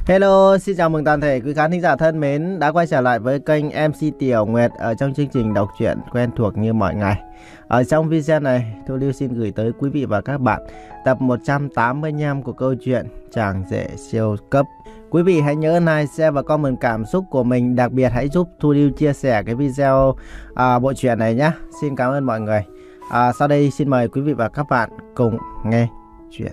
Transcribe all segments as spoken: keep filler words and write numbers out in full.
Hello, xin chào mừng toàn thể quý khán thính giả thân mến đã quay trở lại với kênh em xê Tiểu Nguyệt ở trong chương trình đọc truyện quen thuộc như mọi ngày. Ở trong video này, Thu Lưu xin gửi tới quý vị và các bạn tập một trăm tám mươi lăm của câu chuyện Chàng rể siêu cấp. Quý vị hãy nhớ like, share và comment cảm xúc của mình, đặc biệt hãy giúp Thu Lưu chia sẻ cái video à, bộ truyện này nhé. Xin cảm ơn mọi người. À, sau đây xin mời quý vị và các bạn cùng nghe chuyện.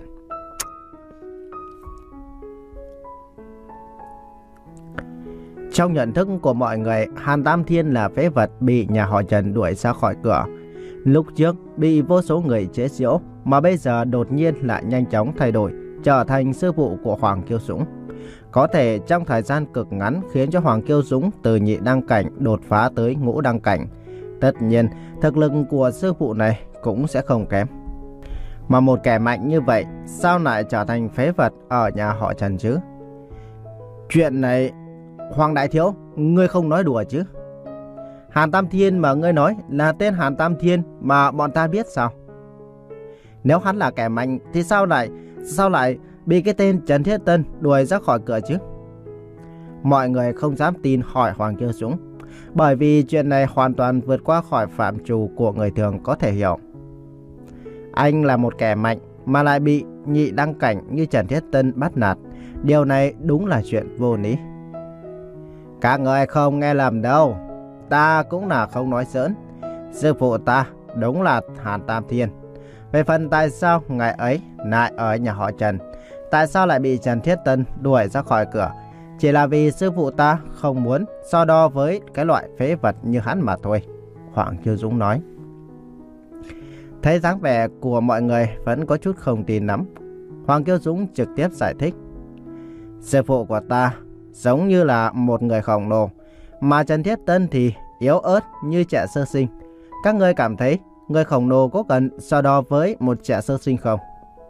Trong nhận thức của mọi người, Hàn Tam Thiên là phế vật bị nhà họ Trần đuổi ra khỏi cửa. Lúc trước bị vô số người chế giễu, mà bây giờ đột nhiên lại nhanh chóng thay đổi, trở thành sư phụ của Hoàng Kiêu Dũng. Có thể trong thời gian cực ngắn khiến cho Hoàng Kiêu Dũng từ nhị đăng cảnh đột phá tới ngũ đăng cảnh. Tất nhiên, thực lực của sư phụ này cũng sẽ không kém. Mà một kẻ mạnh như vậy, sao lại trở thành phế vật ở nhà họ Trần chứ? Chuyện này... Hoàng Đại Thiếu, ngươi không nói đùa chứ? Hàn Tam Thiên mà ngươi nói là tên Hàn Tam Thiên mà bọn ta biết sao? Nếu hắn là kẻ mạnh thì sao lại sao lại bị cái tên Trần Thiết Tân đuổi ra khỏi cửa chứ? Mọi người không dám tin hỏi Hoàng Kiêu Dũng, bởi vì chuyện này hoàn toàn vượt qua khỏi phạm trù của người thường có thể hiểu. Anh là một kẻ mạnh mà lại bị nhị đăng cảnh như Trần Thiết Tân bắt nạt, điều này đúng là chuyện vô lý. Các người không nghe lầm đâu, ta cũng là không nói giỡn. Sư phụ ta đúng là Hàn Tam Thiên. Về phần tại sao ngày ấy lại ở nhà họ Trần, tại sao lại bị Trần Thiết Tân đuổi ra khỏi cửa, chỉ là vì sư phụ ta không muốn so đo với cái loại phế vật như hắn mà thôi, Hoàng Kiêu Dũng nói. Thấy dáng vẻ của mọi người vẫn có chút không tin lắm, Hoàng Kiêu Dũng trực tiếp giải thích. Sư phụ của ta giống như là một người khổng lồ, mà Trần Thiết Tân thì yếu ớt như trẻ sơ sinh. Các ngươi cảm thấy người khổng lồ có cần so đo với một trẻ sơ sinh không?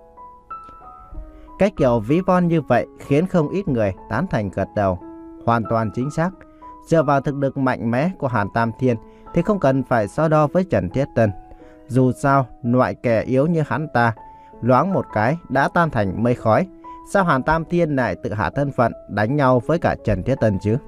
Cái kiểu ví von như vậy khiến không ít người tán thành gật đầu. Hoàn toàn chính xác. Dựa vào thực lực mạnh mẽ của Hàn Tam Thiên thì không cần phải so đo với Trần Thiết Tân. Dù sao, loại kẻ yếu như hắn ta loáng một cái đã tan thành mây khói. Sao Hàn Tam Thiên lại tự hạ thân phận đánh nhau với cả Trần Thiết Tân chứ?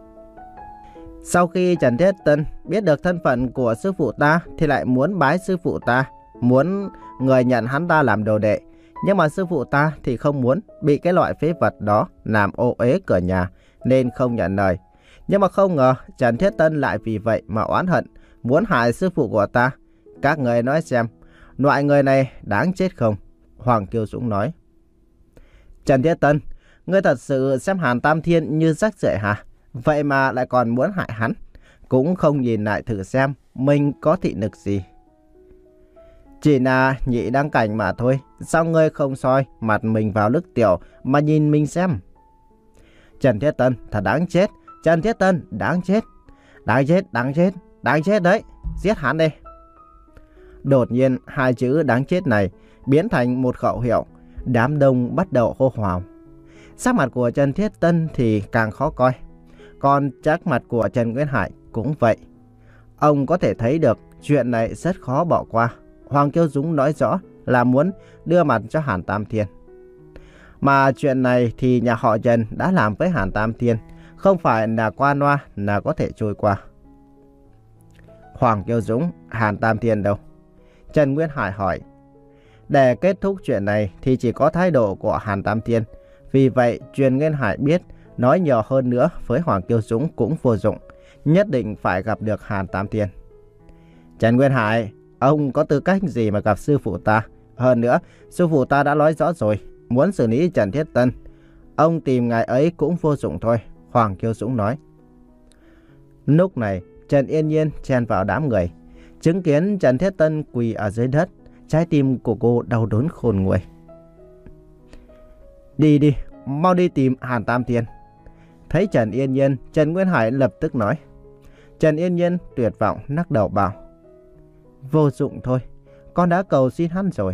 Sau khi Trần Thiết Tân biết được thân phận của sư phụ ta thì lại muốn bái sư phụ ta, muốn người nhận hắn ta làm đồ đệ. Nhưng mà sư phụ ta thì không muốn bị cái loại phế vật đó làm ô uế cửa nhà, nên không nhận lời. Nhưng mà không ngờ Trần Thiết Tân lại vì vậy mà oán hận, muốn hại sư phụ của ta. Các người nói xem, loại người này đáng chết không? Hoàng Kiêu Dũng nói. Trần Thiết Tân, ngươi thật sự xem Hàn Tam Thiên như rác rưởi hả? Vậy mà lại còn muốn hại hắn, cũng không nhìn lại thử xem mình có thị lực gì. Chỉ là nhị đăng cảnh mà thôi, sao ngươi không soi mặt mình vào nước tiểu mà nhìn mình xem? Trần Thiết Tân thật đáng chết, Trần Thiết Tân đáng chết, đáng chết, đáng chết, đáng chết đấy, giết hắn đi. Đột nhiên hai chữ đáng chết này biến thành một khẩu hiệu. Đám đông bắt đầu hô hoào. Sắc mặt của Trần Thiết Tân thì càng khó coi, còn chắc mặt của Trần Nguyên Hải cũng vậy. Ông có thể thấy được chuyện này rất khó bỏ qua. Hoàng Kiêu Dũng nói rõ là muốn đưa mặt cho Hàn Tam Thiên. Mà chuyện này thì nhà họ Trần đã làm với Hàn Tam Thiên, không phải là qua loa là có thể trôi qua. Hoàng Kiêu Dũng, Hàn Tam Thiên đâu? Trần Nguyên Hải hỏi. Để kết thúc chuyện này thì chỉ có thái độ của Hàn Tam Thiên. Vì vậy, Trần Nguyên Hải biết nói nhiều hơn nữa với Hoàng Kiêu Dũng cũng vô dụng. Nhất định phải gặp được Hàn Tam Thiên. Trần Nguyên Hải, ông có tư cách gì mà gặp sư phụ ta? Hơn nữa, sư phụ ta đã nói rõ rồi, muốn xử lý Trần Thiết Tân. Ông tìm ngài ấy cũng vô dụng thôi, Hoàng Kiêu Dũng nói. Lúc này, Trần Yên Nhiên chen vào đám người, chứng kiến Trần Thiết Tân quỳ ở dưới đất. Trái tim của cô đau đớn khôn nguôi. Đi đi, mau đi tìm Hàn Tam Thiên. Thấy Trần Yên Nhiên, Trần Nguyên Hải lập tức nói. Trần Yên Nhiên tuyệt vọng lắc đầu bảo. Vô dụng thôi, con đã cầu xin hắn rồi.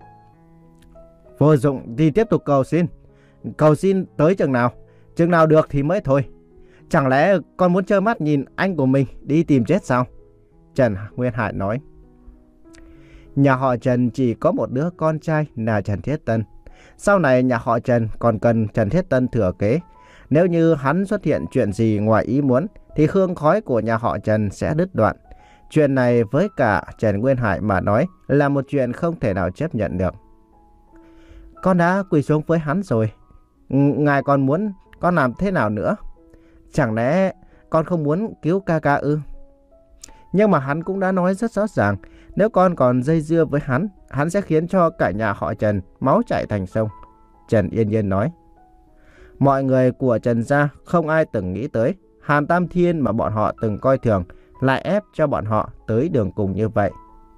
Vô dụng thì tiếp tục cầu xin. Cầu xin tới chừng nào, chừng nào được thì mới thôi. Chẳng lẽ con muốn trơ mắt nhìn anh của mình đi tìm chết sao? Trần Nguyên Hải nói. Nhà họ Trần chỉ có một đứa con trai là Trần Thiết Tân. Sau này nhà họ Trần còn cần Trần Thiết Tân thừa kế. Nếu như hắn xuất hiện chuyện gì ngoài ý muốn thì hương khói của nhà họ Trần sẽ đứt đoạn. Chuyện này với cả Trần Nguyên Hải mà nói là một chuyện không thể nào chấp nhận được. Con đã quỳ xuống với hắn rồi. Ngài còn muốn con làm thế nào nữa? Chẳng lẽ con không muốn cứu ca ca ư? Nhưng mà hắn cũng đã nói rất rõ ràng, nếu con còn dây dưa với hắn, hắn sẽ khiến cho cả nhà họ Trần máu chảy thành sông. Trần Yên Nhiên nói. Mọi người của Trần gia không ai từng nghĩ tới Hàn Tam Thiên mà bọn họ từng coi thường lại ép cho bọn họ tới đường cùng như vậy.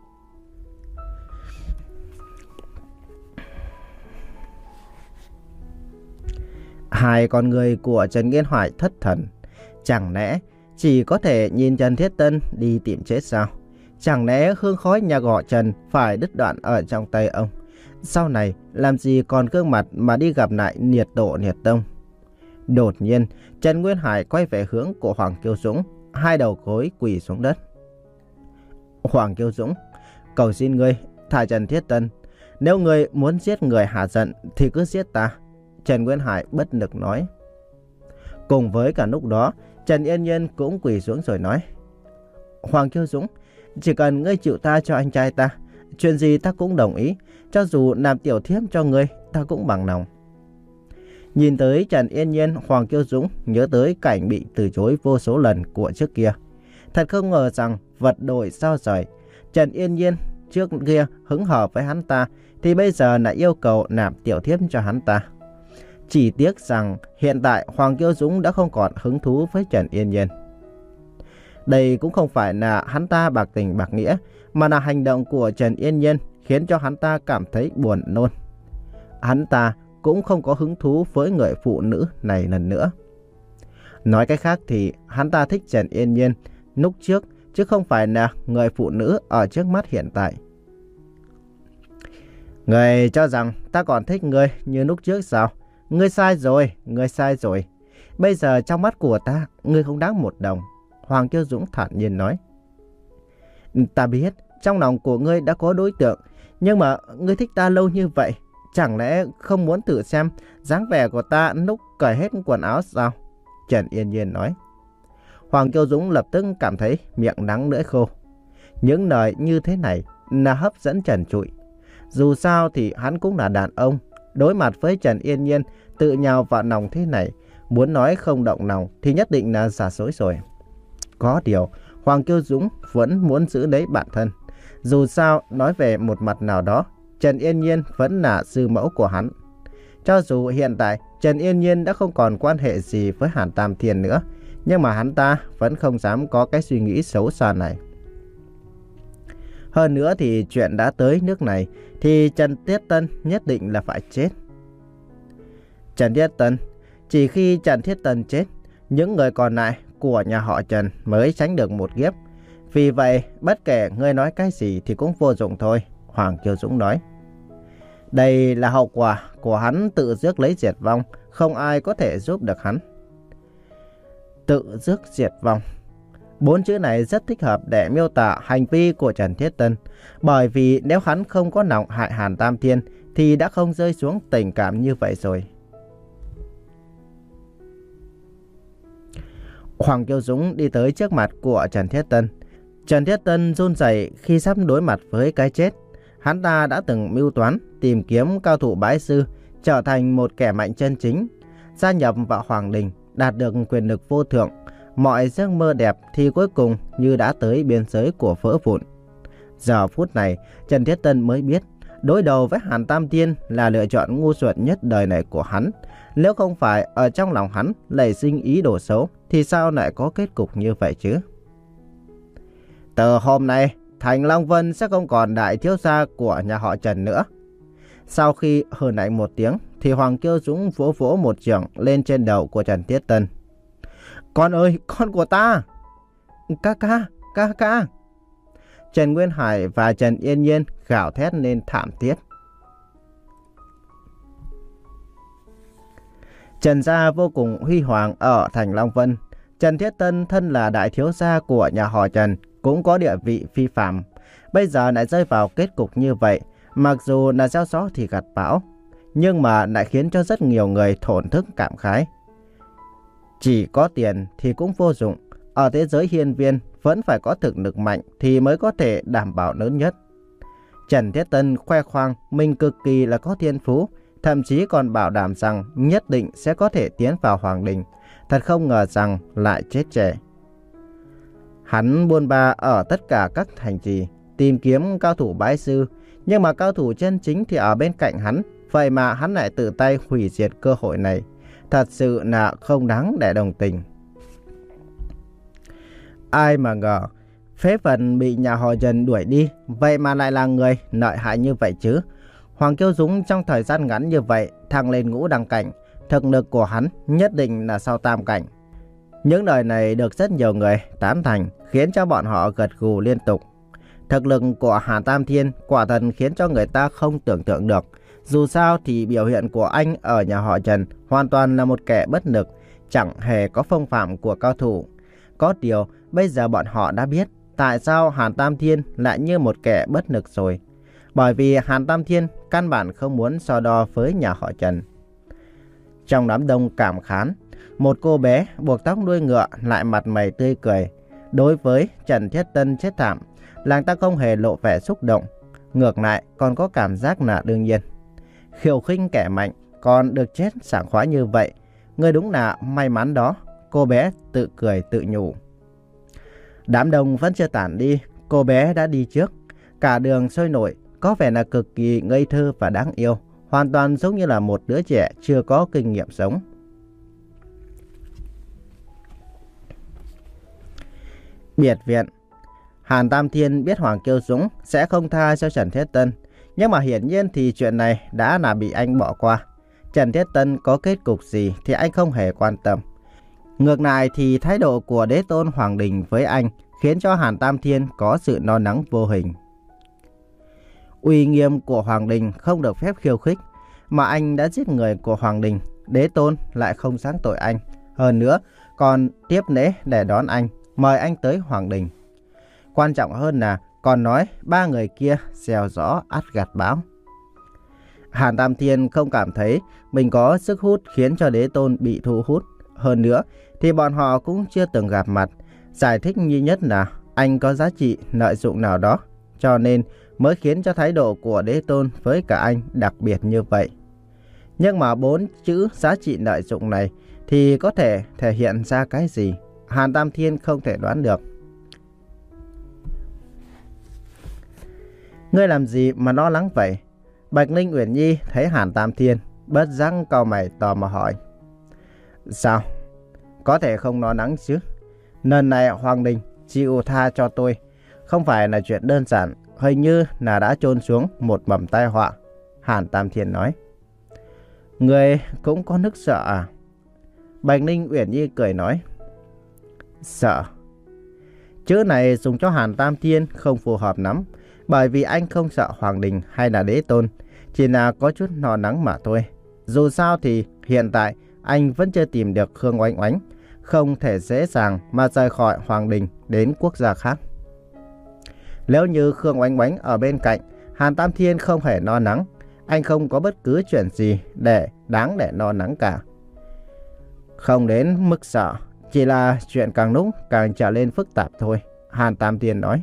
Hai con người của Trần Nghiên Hoài thất thần. Chẳng lẽ chỉ có thể nhìn Trần Thiết Tân đi tìm chết sao? Chẳng lẽ hương khói nhà họ Trần phải đứt đoạn ở trong tay ông? Sau này làm gì còn gương mặt mà đi gặp lại Niệt Tổ Niệt Tông? Đột nhiên Trần Nguyên Hải quay về hướng của Hoàng Kiêu Dũng, hai đầu gối quỳ xuống đất. Hoàng Kiêu Dũng, cầu xin ngươi thả Trần Thiết Tân. Nếu ngươi muốn giết người hạ giận thì cứ giết ta. Trần Nguyên Hải bất lực nói. Cùng với cả lúc đó, Trần Yên Nhiên cũng quỳ xuống rồi nói. Hoàng Kiêu Dũng, chỉ cần ngươi chịu ta cho anh trai ta, chuyện gì ta cũng đồng ý. Cho dù làm tiểu thiếp cho ngươi, ta cũng bằng lòng. Nhìn tới Trần Yên Nhiên, Hoàng Kiêu Dũng nhớ tới cảnh bị từ chối vô số lần của trước kia. Thật không ngờ rằng vật đổi sao rời. Trần Yên Nhiên trước kia hứng hở với hắn ta, thì bây giờ lại yêu cầu làm tiểu thiếp cho hắn ta. Chỉ tiếc rằng hiện tại Hoàng Kiêu Dũng đã không còn hứng thú với Trần Yên Nhiên. Đây cũng không phải là hắn ta bạc tình bạc nghĩa, mà là hành động của Trần Yên Nhiên khiến cho hắn ta cảm thấy buồn nôn. Hắn ta cũng không có hứng thú với người phụ nữ này lần nữa. Nói cách khác thì hắn ta thích Trần Yên Nhiên lúc trước, chứ không phải là người phụ nữ ở trước mắt hiện tại. Người cho rằng ta còn thích ngươi như lúc trước sao? Ngươi sai rồi, ngươi sai rồi. Bây giờ trong mắt của ta, ngươi không đáng một đồng. Hoàng Kiêu Dũng thản nhiên nói. Ta biết trong lòng của ngươi đã có đối tượng, nhưng mà ngươi thích ta lâu như vậy, chẳng lẽ không muốn thử xem dáng vẻ của ta lúc cởi hết quần áo sao? Trần Yên Nhiên nói. Hoàng Kiêu Dũng lập tức cảm thấy miệng đắng lưỡi khô. Những lời như thế này là hấp dẫn trần trụi. Dù sao thì hắn cũng là đàn ông. Đối mặt với Trần Yên Nhiên tự nhào vào lòng thế này, muốn nói không động lòng thì nhất định là giả dối rồi. Có điều Hoàng Kiêu Dũng vẫn muốn giữ lấy bản thân. Dù sao nói về một mặt nào đó, Trần Yên Nhiên vẫn là sư mẫu của hắn. Cho dù hiện tại Trần Yên Nhiên đã không còn quan hệ gì với Hàn Tam Thiên nữa, nhưng mà hắn ta vẫn không dám có cái suy nghĩ xấu xa này. Hơn nữa thì chuyện đã tới nước này thì Trần Thiết Tân nhất định là phải chết. Trần Thiết Tân, chỉ khi Trần Thiết Tân chết, những người còn lại của nhà họ Trần mới tránh được một kiếp. Vì vậy bất kể ngươi nói cái gì thì cũng vô dụng thôi, Hoàng Kiêu Dũng nói. Đây là hậu quả của hắn tự rước lấy diệt vong, không ai có thể giúp được hắn. Tự rước diệt vong. Bốn chữ này rất thích hợp để miêu tả hành vi của Trần Thiết Tân. Bởi vì nếu hắn không có lòng hại Hàn Tam Thiên thì đã không rơi xuống tình cảm như vậy rồi. Hoàng Kiêu Dũng đi tới trước mặt của Trần Thiết Tân. Trần Thiết Tân run rẩy khi sắp đối mặt với cái chết. Hắn ta đã từng mưu toán tìm kiếm cao thủ bái sư, trở thành một kẻ mạnh chân chính, gia nhập vào Hoàng Đình, đạt được quyền lực vô thượng. Mọi giấc mơ đẹp thì cuối cùng như đã tới biên giới của vỡ vụn. Giờ phút này, Trần Thiết Tân mới biết đối đầu với Hàn Tam Thiên là lựa chọn ngu xuẩn nhất đời này của hắn. Nếu không phải ở trong lòng hắn nảy sinh ý đồ xấu thì sao lại có kết cục như vậy chứ? Từ hôm nay, Thành Long Vân sẽ không còn đại thiếu gia của nhà họ Trần nữa. Sau khi hừ lạnh một tiếng thì Hoàng Kiêu Dũng vỗ vỗ một chưởng lên trên đầu của Trần Thiết Tân. Con ơi, con của ta! Ca ca, ca ca! Trần Nguyên Hải và Trần Yên Nhiên gào thét lên thảm thiết. Trần gia vô cùng huy hoàng ở Thành Long Vân. Trần Thiết Tân thân là đại thiếu gia của nhà họ Trần, cũng có địa vị phi phàm. Bây giờ lại rơi vào kết cục như vậy, mặc dù là gieo gió thì gặt bão. nhưng mà lại khiến cho rất nhiều người thổn thức cảm khái. Chỉ có tiền thì cũng vô dụng. Ở thế giới hiên viên vẫn phải có thực lực mạnh thì mới có thể đảm bảo lớn nhất. Trần Thiết Tân khoe khoang mình cực kỳ là có thiên phú, thậm chí còn bảo đảm rằng nhất định sẽ có thể tiến vào Hoàng Đình. Thật không ngờ rằng lại chết trẻ. Hắn buôn ba ở tất cả các thành trì, tìm kiếm cao thủ bái sư, nhưng mà cao thủ chân chính thì ở bên cạnh hắn. Vậy mà hắn lại tự tay hủy diệt cơ hội này. Thật sự là không đáng để đồng tình. Ai mà ngờ phế vật bị nhà họ Trần đuổi đi, vậy mà lại là người lợi hại như vậy chứ. Hoàng Kiêu Dũng trong thời gian ngắn như vậy thăng lên ngũ đăng cảnh, thực lực của hắn nhất định là sau tam cảnh. Những lời này được rất nhiều người tán thành, khiến cho bọn họ gật gù liên tục. Thực lực của Hàn Tam Thiên quả thật khiến cho người ta không tưởng tượng được. Dù sao thì biểu hiện của anh ở nhà họ Trần hoàn toàn là một kẻ bất lực, chẳng hề có phong phạm của cao thủ. Có điều bây giờ bọn họ đã biết tại sao Hàn Tam Thiên lại như một kẻ bất lực rồi. Bởi vì Hàn Tam Thiên căn bản không muốn so đo với nhà họ Trần. Trong đám đông cảm khán, một cô bé buộc tóc đuôi ngựa lại mặt mày tươi cười. Đối với Trần Thiết Tân chết thảm, nàng ta không hề lộ vẻ xúc động, ngược lại còn có cảm giác là đương nhiên. Khiêu khích kẻ mạnh còn được chết sảng khoái như vậy, người đúng là may mắn đó, cô bé tự cười tự nhủ. Đám đông vẫn chưa tản đi, cô bé đã đi trước. Cả đường sôi nổi, có vẻ là cực kỳ ngây thơ và đáng yêu, hoàn toàn giống như là một đứa trẻ chưa có kinh nghiệm sống. Biệt viện. Hàn Tam Thiên biết Hoàng Kiêu Dũng sẽ không tha cho Trần Thiết Tân, nhưng mà hiển nhiên thì chuyện này đã là bị anh bỏ qua. Trần Thiết Tân có kết cục gì thì anh không hề quan tâm. Ngược lại thì thái độ của đế tôn Hoàng Đình với anh khiến cho Hàn Tam Thiên có sự lo lắng vô hình. Uy nghiêm của Hoàng Đình không được phép khiêu khích, mà anh đã giết người của Hoàng Đình, đế tôn lại không sáng tội anh. Hơn nữa còn tiếp lễ để đón anh, mời anh tới Hoàng Đình. Quan trọng hơn là còn nói ba người kia gieo gió ắt gặt bão. Hàn Tam Thiên không cảm thấy mình có sức hút khiến cho đế tôn bị thu hút. Hơn nữa thì bọn họ cũng chưa từng gặp mặt. Giải thích duy nhất là anh có giá trị lợi dụng nào đó, cho nên mới khiến cho thái độ của đế tôn với cả anh đặc biệt như vậy. Nhưng mà bốn chữ giá trị lợi dụng này thì có thể thể hiện ra cái gì? Hàn Tam Thiên không thể đoán được. Ngươi làm gì mà lo lắng vậy? Bạch Linh Uyển Nhi thấy Hàn Tam Thiên, bất giác cau mày tò mò hỏi. Sao? Có thể không lo lắng chứ? Lần này Hoàng Đình chịu tha cho tôi không phải là chuyện đơn giản, hình như là đã chôn xuống một mầm tai họa. Hàn Tam Thiên nói. Ngươi cũng có nức sợ à? Bạch Linh Uyển Nhi cười nói. Sợ? Chữ này dùng cho Hàn Tam Thiên không phù hợp lắm, bởi vì anh không sợ Hoàng Đình hay là đế tôn, chỉ là có chút lo lắng mà thôi. Dù sao thì hiện tại anh vẫn chưa tìm được Khương Oánh Oánh, không thể dễ dàng mà rời khỏi Hoàng Đình đến quốc gia khác. Nếu như Khương Oánh Oánh ở bên cạnh, Hàn Tam Thiên không hề lo lắng. Anh không có bất cứ chuyện gì để đáng để lo lắng cả. Không đến mức sợ, chỉ là chuyện càng lúc càng trở lên phức tạp thôi, Hàn Tam Thiên nói.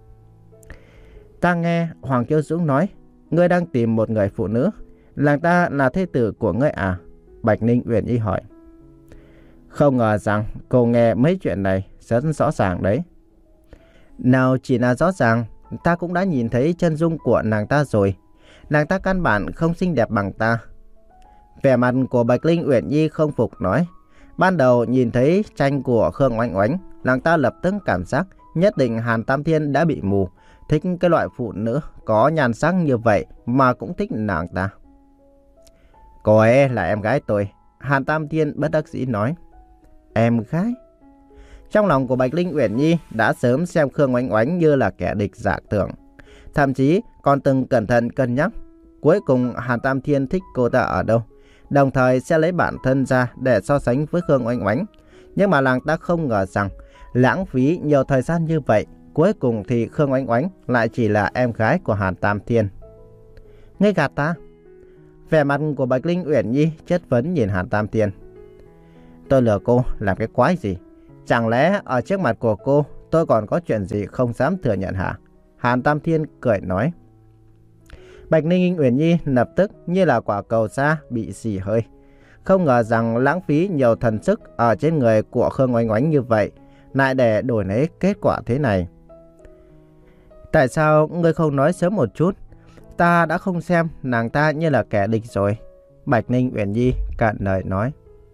Ta nghe Hoàng Kiêu Dũng nói, ngươi đang tìm một người phụ nữ, nàng ta là thê tử của ngươi à? Bạch Ninh Uyển Nhi hỏi. Không ngờ rằng cô nghe mấy chuyện này rất rõ ràng đấy. Nào chỉ là rõ ràng, ta cũng đã nhìn thấy chân dung của nàng ta rồi. Nàng ta căn bản không xinh đẹp bằng ta. Vẻ mặt của Bạch Linh Uyển Nhi không phục nói. Ban đầu nhìn thấy tranh của Khương Oánh Oánh, nàng ta lập tức cảm giác nhất định Hàn Tam Thiên đã bị mù, thích cái loại phụ nữ có nhan sắc như vậy mà cũng thích nàng ta. Cô ấy là em gái tôi, Hàn Tam Thiên bất đắc dĩ nói. Em gái? Trong lòng của Bạch Linh Uyển Nhi đã sớm xem Khương Oánh Oánh như là kẻ địch giả tưởng, thậm chí còn từng cẩn thận cân nhắc cuối cùng Hàn Tam Thiên thích cô ta ở đâu, đồng thời sẽ lấy bản thân ra để so sánh với Khương Oánh Oánh. Nhưng mà nàng ta không ngờ rằng lãng phí nhiều thời gian như vậy, cuối cùng thì Khương Oánh Oánh lại chỉ là em gái của Hàn Tam Thiên. Ngươi gạt ta? Vẻ mặt của Bạch Linh Uyển Nhi chất vấn nhìn Hàn Tam Thiên. Tôi lừa cô làm cái quái gì? Chẳng lẽ ở trước mặt của cô tôi còn có chuyện gì không dám thừa nhận hả? Hàn Tam Thiên cười nói. Bạch Linh Uyển Nhi lập tức như là quả cầu sa bị xì hơi. Không ngờ rằng lãng phí nhiều thần sức ở trên người của Khương Oánh Oánh như vậy, lại để đổi lấy kết quả thế này. Tại sao ngươi không nói sớm một chút? Ta đã không xem nàng ta như là kẻ địch rồi. Bạch Ninh Uyển Nhi cạn lời nói.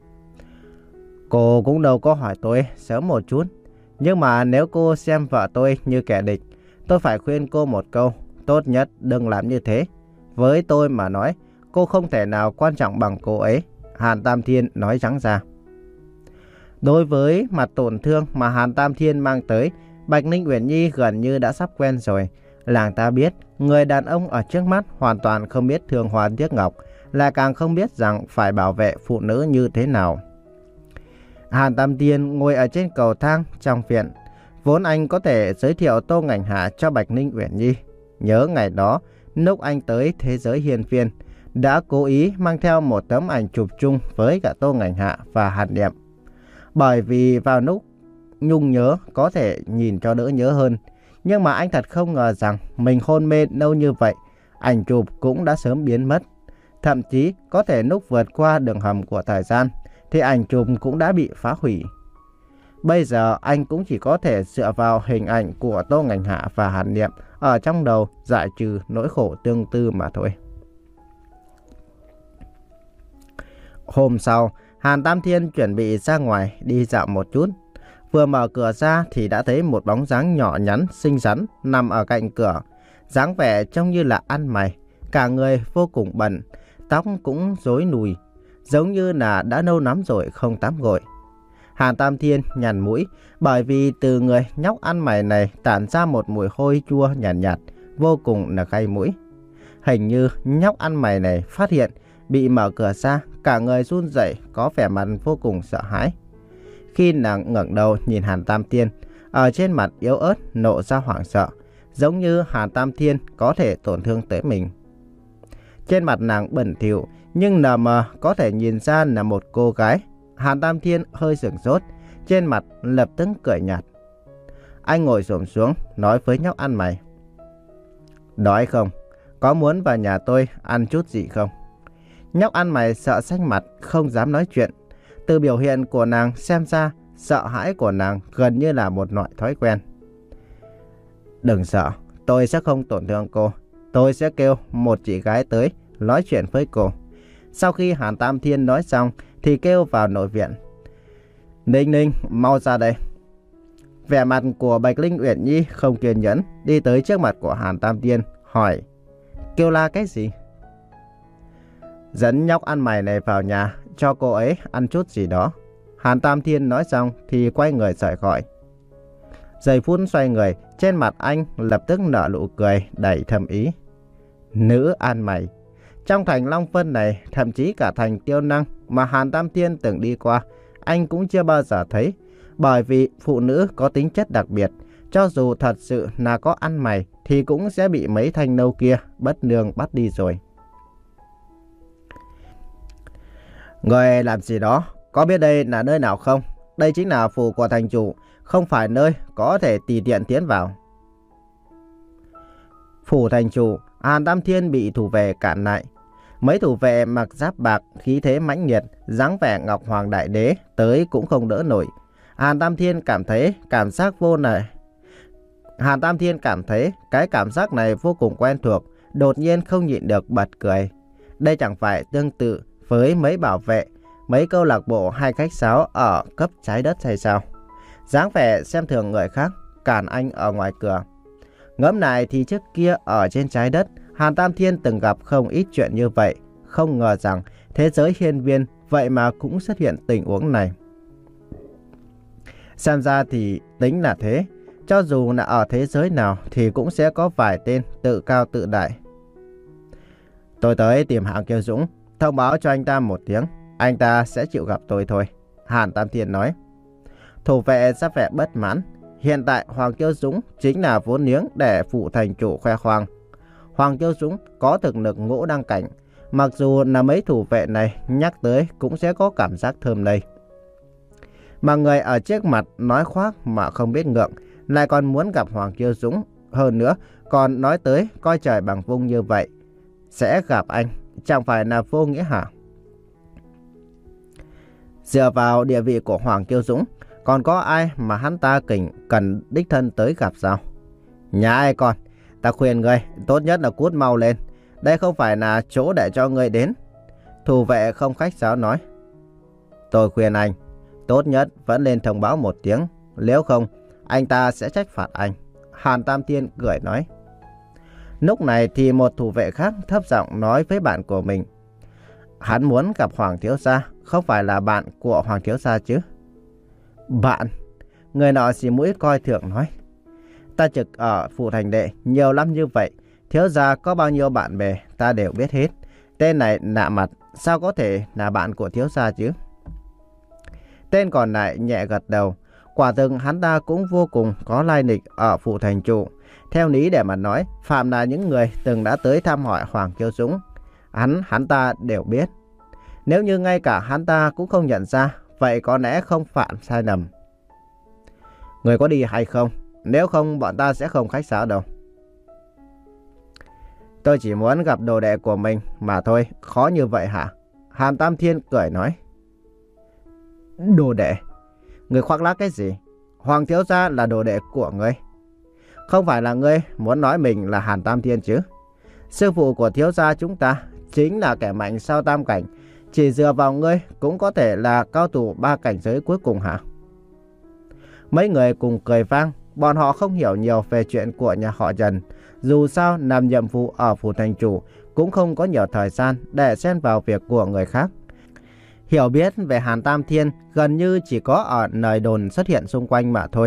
Cô cũng đâu có hỏi tôi sớm một chút. Nhưng mà nếu cô xem vợ tôi như kẻ địch, tôi phải khuyên cô một câu. Tốt nhất đừng làm như thế. Với tôi mà nói, cô không thể nào quan trọng bằng cô ấy. Hàn Tam Thiên nói trắng ra. Đối với mặt tổn thương mà Hàn Tam Thiên mang tới, Bạch Ninh Uyển Nhi gần như đã sắp quen rồi. Làng ta biết, người đàn ông ở trước mắt hoàn toàn không biết thương hoa tiếc ngọc, là càng không biết rằng phải bảo vệ phụ nữ như thế nào. Hàn Tam Thiên ngồi ở trên cầu thang trong viện. Vốn anh có thể giới thiệu Tô Ngành Hạ cho Bạch Ninh Uyển Nhi. Nhớ ngày đó, lúc anh tới thế giới hiên viên, đã cố ý mang theo một tấm ảnh chụp chung với cả Tô Ngành Hạ và Hàn Niệm. Bởi vì vào lúc nhung nhớ có thể nhìn cho đỡ nhớ hơn. Nhưng mà anh thật không ngờ rằng mình hôn mê lâu như vậy, ảnh chụp cũng đã sớm biến mất. Thậm chí có thể lúc vượt qua đường hầm của thời gian thì ảnh chụp cũng đã bị phá hủy. Bây giờ anh cũng chỉ có thể dựa vào hình ảnh của Tô Ngành Hạ và Hàn Niệm ở trong đầu giải trừ nỗi khổ tương tư mà thôi. Hôm sau, Hàn Tam Thiên chuẩn bị ra ngoài đi dạo một chút. Vừa mở cửa ra thì đã thấy một bóng dáng nhỏ nhắn xinh xắn nằm ở cạnh cửa. Dáng vẻ trông như là ăn mày, cả người vô cùng bẩn, tóc cũng rối nùi, giống như là đã lâu lắm rồi không tắm gội. Hàn Tam Thiên nhằn mũi, bởi vì từ người nhóc ăn mày này tản ra một mùi hôi chua nhàn nhạt, nhạt, vô cùng là cay mũi. Hình như nhóc ăn mày này phát hiện bị mở cửa ra, cả người run rẩy, có vẻ mặt vô cùng sợ hãi. Khi nàng ngẩng đầu nhìn Hàn Tam Thiên, ở trên mặt yếu ớt nộ ra hoảng sợ, giống như Hàn Tam Thiên có thể tổn thương tới mình. Trên mặt nàng bẩn thỉu, nhưng nờ mờ có thể nhìn ra là một cô gái. Hàn Tam Thiên hơi sửng sốt, trên mặt lập tức cười nhạt. Anh ngồi xổm xuống, nói với nhóc ăn mày. Đói không? Có muốn vào nhà tôi ăn chút gì không? Nhóc ăn mày sợ xanh mặt, không dám nói chuyện. Từ biểu hiện của nàng xem ra, sợ hãi của nàng gần như là một loại thói quen. Đừng sợ, tôi sẽ không tổn thương cô. Tôi sẽ kêu một chị gái tới nói chuyện với cô. Sau khi Hàn Tam Thiên nói xong thì kêu vào nội viện. Ninh Ninh, mau ra đây. Vẻ mặt của Bạch Linh Uyển Nhi không kiên nhẫn, đi tới trước mặt của Hàn Tam Thiên, hỏi. Kêu la cái gì? Dẫn nhóc ăn mày này vào nhà, cho cô ấy ăn chút gì đó. Hàn Tam Thiên nói xong thì quay người rời khỏi. Giây phút xoay người, trên mặt anh lập tức nở nụ cười đầy thâm ý. Nữ ăn mày. Trong thành Long Vân này, thậm chí cả thành Tiêu Năng mà Hàn Tam Thiên từng đi qua, anh cũng chưa bao giờ thấy. Bởi vì phụ nữ có tính chất đặc biệt, cho dù thật sự là có ăn mày thì cũng sẽ bị mấy thanh nâu kia bất nương bắt đi rồi. Người làm gì đó, có biết đây là nơi nào không? Đây chính là phủ của thành chủ, không phải nơi có thể tùy tiện tiến vào. Phủ thành chủ, Hàn Tam Thiên bị thủ vệ cản lại. Mấy thủ vệ mặc giáp bạc, khí thế mãnh liệt, dáng vẻ Ngọc Hoàng Đại Đế, tới cũng không đỡ nổi. Hàn Tam Thiên cảm thấy cảm giác vô này. Hàn Tam Thiên cảm thấy cái cảm giác này vô cùng quen thuộc, đột nhiên không nhịn được bật cười. Đây chẳng phải tương tự với mấy bảo vệ, mấy câu lạc bộ hay khách sáo ở cấp trái đất hay sao? Dáng vẻ xem thường người khác, cản anh ở ngoài cửa. Ngẫm lại thì trước kia ở trên trái đất, Hàn Tam Thiên từng gặp không ít chuyện như vậy. Không ngờ rằng thế giới hiên viên vậy mà cũng xuất hiện tình huống này. Xem ra thì tính là thế. Cho dù là ở thế giới nào thì cũng sẽ có vài tên tự cao tự đại. Tôi tới tìm Hạng Kiêu Dũng, thông báo cho anh ta một tiếng, anh ta sẽ chịu gặp tôi thôi. Hàn Tam Thiên nói. Thủ vệ ra vẻ bất mãn. Hiện tại Hoàng Kiêu Dũng chính là vốn liếng để phụ thành chủ khoe khoang. Hoàng Kiêu Dũng có thực lực ngũ đăng cảnh, Mặc dù là mấy thủ vệ này nhắc tới cũng sẽ có cảm giác thơm lây. Mà người ở trước mặt nói khoác mà không biết ngượng, lại còn muốn gặp Hoàng Kiêu Dũng. Hơn nữa, còn nói tới coi trời bằng vung như vậy. Sẽ gặp anh, chẳng phải là vô nghĩa hả? Dựa vào địa vị của Hoàng Kiêu Dũng, còn có ai mà hắn ta kỉnh cần đích thân tới gặp sao? Nhà ai con, ta khuyên ngươi tốt nhất là cút mau lên. Đây không phải là chỗ để cho ngươi đến. Thủ vệ không khách sáo nói. Tôi khuyên anh, tốt nhất vẫn nên thông báo một tiếng. Nếu không, anh ta sẽ trách phạt anh. Hàn Tam Thiên cười nói. Lúc này thì một thủ vệ khác thấp giọng nói với bạn của mình. Hắn muốn gặp Hoàng thiếu gia, không phải là bạn của Hoàng thiếu gia chứ? Bạn? Người nọ xì mũi coi thường nói. Ta trực ở phủ thành đệ nhiều năm như vậy, thiếu gia có bao nhiêu bạn bè ta đều biết hết. Tên này lạ mặt, sao có thể là bạn của thiếu gia chứ? Tên còn lại nhẹ gật đầu. Quả thực hắn ta cũng vô cùng có lai lịch ở phủ thành chủ. Theo lý để mà nói, phạm là những người từng đã tới thăm hỏi Hoàng Kiêu Dũng, hắn hắn ta đều biết. Nếu như ngay cả hắn ta cũng không nhận ra, vậy có lẽ không phạm sai lầm. Người có đi hay không? Nếu không, bọn ta sẽ không khách sáo đâu. Tôi chỉ muốn gặp đồ đệ của mình mà thôi, khó như vậy hả? Hàn Tam Thiên cười nói. Đồ đệ? Người khoác lác cái gì? Hoàng thiếu gia là đồ đệ của ngươi. Không phải là ngươi muốn nói mình là Hàn Tam Thiên chứ? Sư phụ của thiếu gia chúng ta chính là kẻ mạnh sau tam cảnh. Chỉ dựa vào ngươi cũng có thể là cao thủ ba cảnh giới cuối cùng hả? Mấy người cùng cười vang. Bọn họ không hiểu nhiều về chuyện của nhà họ Trần. Dù sao làm nhiệm vụ ở phủ thành chủ cũng không có nhiều thời gian để xen vào việc của người khác. Hiểu biết về Hàn Tam Thiên gần như chỉ có ở lời đồn xuất hiện xung quanh mà thôi.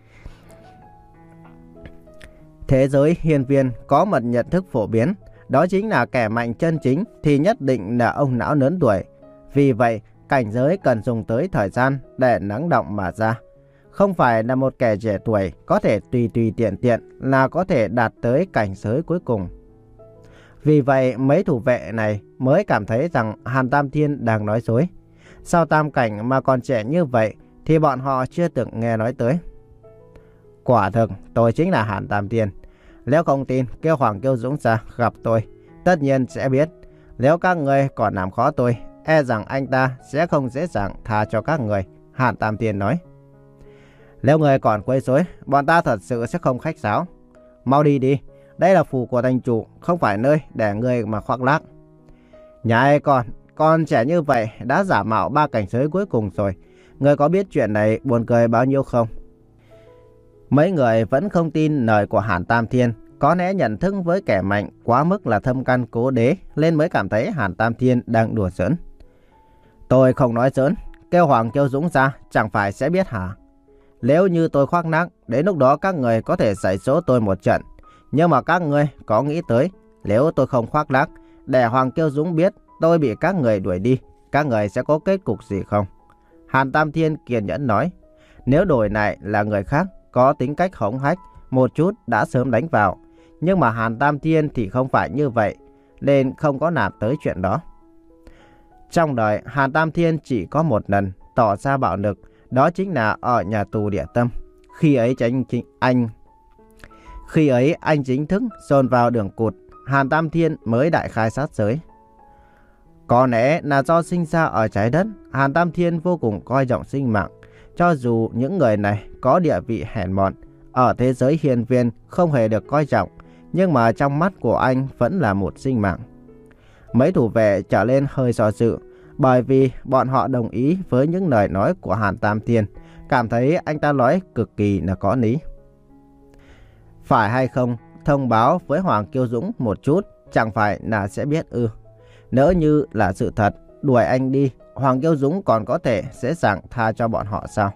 Thế giới hiên viên có một nhận thức phổ biến, đó chính là kẻ mạnh chân chính thì nhất định là ông lão lớn tuổi. Vì vậy, cảnh giới cần dùng tới thời gian để lắng động mà ra. Không phải là một kẻ trẻ tuổi có thể tùy tùy tiện tiện là có thể đạt tới cảnh giới cuối cùng. Vì vậy, mấy thủ vệ này mới cảm thấy rằng Hàn Tam Thiên đang nói dối. Sau tam cảnh mà còn trẻ như vậy thì bọn họ chưa từng nghe nói tới. Quả thực, tôi chính là Hàn Tam Thiên. Nếu không tin, kêu Hoàng Kiêu Dũng ra gặp tôi, tất nhiên sẽ biết. Nếu các người còn làm khó tôi, e rằng anh ta sẽ không dễ dàng tha cho các người, Hàn Tam Thiên nói. Nếu người còn quấy rối, bọn ta thật sự sẽ không khách sáo. Mau đi đi, đây là phủ của thành chủ, không phải nơi để người mà khoác lác. Nhà ai con, con trẻ như vậy đã giả mạo ba cảnh giới cuối cùng rồi. Người có biết chuyện này buồn cười bao nhiêu không? Mấy người vẫn không tin lời của Hàn Tam Thiên. Có lẽ nhận thức với kẻ mạnh quá mức là thâm căn cố đế, nên mới cảm thấy Hàn Tam Thiên đang đùa giỡn. Tôi không nói giỡn, kêu Hoàng Kiêu Dũng ra chẳng phải sẽ biết hả? Nếu như tôi khoác lác, đến lúc đó các người có thể dạy dỗ tôi một trận. Nhưng mà các người có nghĩ tới, nếu tôi không khoác lác, để Hoàng Kiêu Dũng biết tôi bị các người đuổi đi, các người sẽ có kết cục gì không? Hàn Tam Thiên kiên nhẫn nói. Nếu đổi lại là người khác, có tính cách hống hách, một chút đã sớm đánh vào. Nhưng mà Hàn Tam Thiên thì không phải như vậy, nên không có làm tới chuyện đó. Trong đời, Hàn Tam Thiên chỉ có một lần tỏ ra bạo lực, đó chính là ở nhà tù Địa Tâm. Khi ấy anh, anh, khi ấy anh chính thức dồn vào đường cụt, Hàn Tam Thiên mới đại khai sát giới. Có lẽ là do sinh ra ở trái đất, Hàn Tam Thiên vô cùng coi trọng sinh mạng. Cho dù những người này có địa vị hèn mọn, ở thế giới hiên viên không hề được coi trọng, nhưng mà trong mắt của anh vẫn là một sinh mạng. Mấy thủ vệ trở lên hơi do dự, bởi vì bọn họ đồng ý với những lời nói của Hàn Tam Thiên, cảm thấy anh ta nói cực kỳ là có lý. Phải hay không, thông báo với Hoàng Kiêu Dũng một chút, chẳng phải là sẽ biết ư? Nếu như là sự thật, đuổi anh đi, Hoàng Kiêu Dũng còn có thể dễ dàng tha cho bọn họ sao?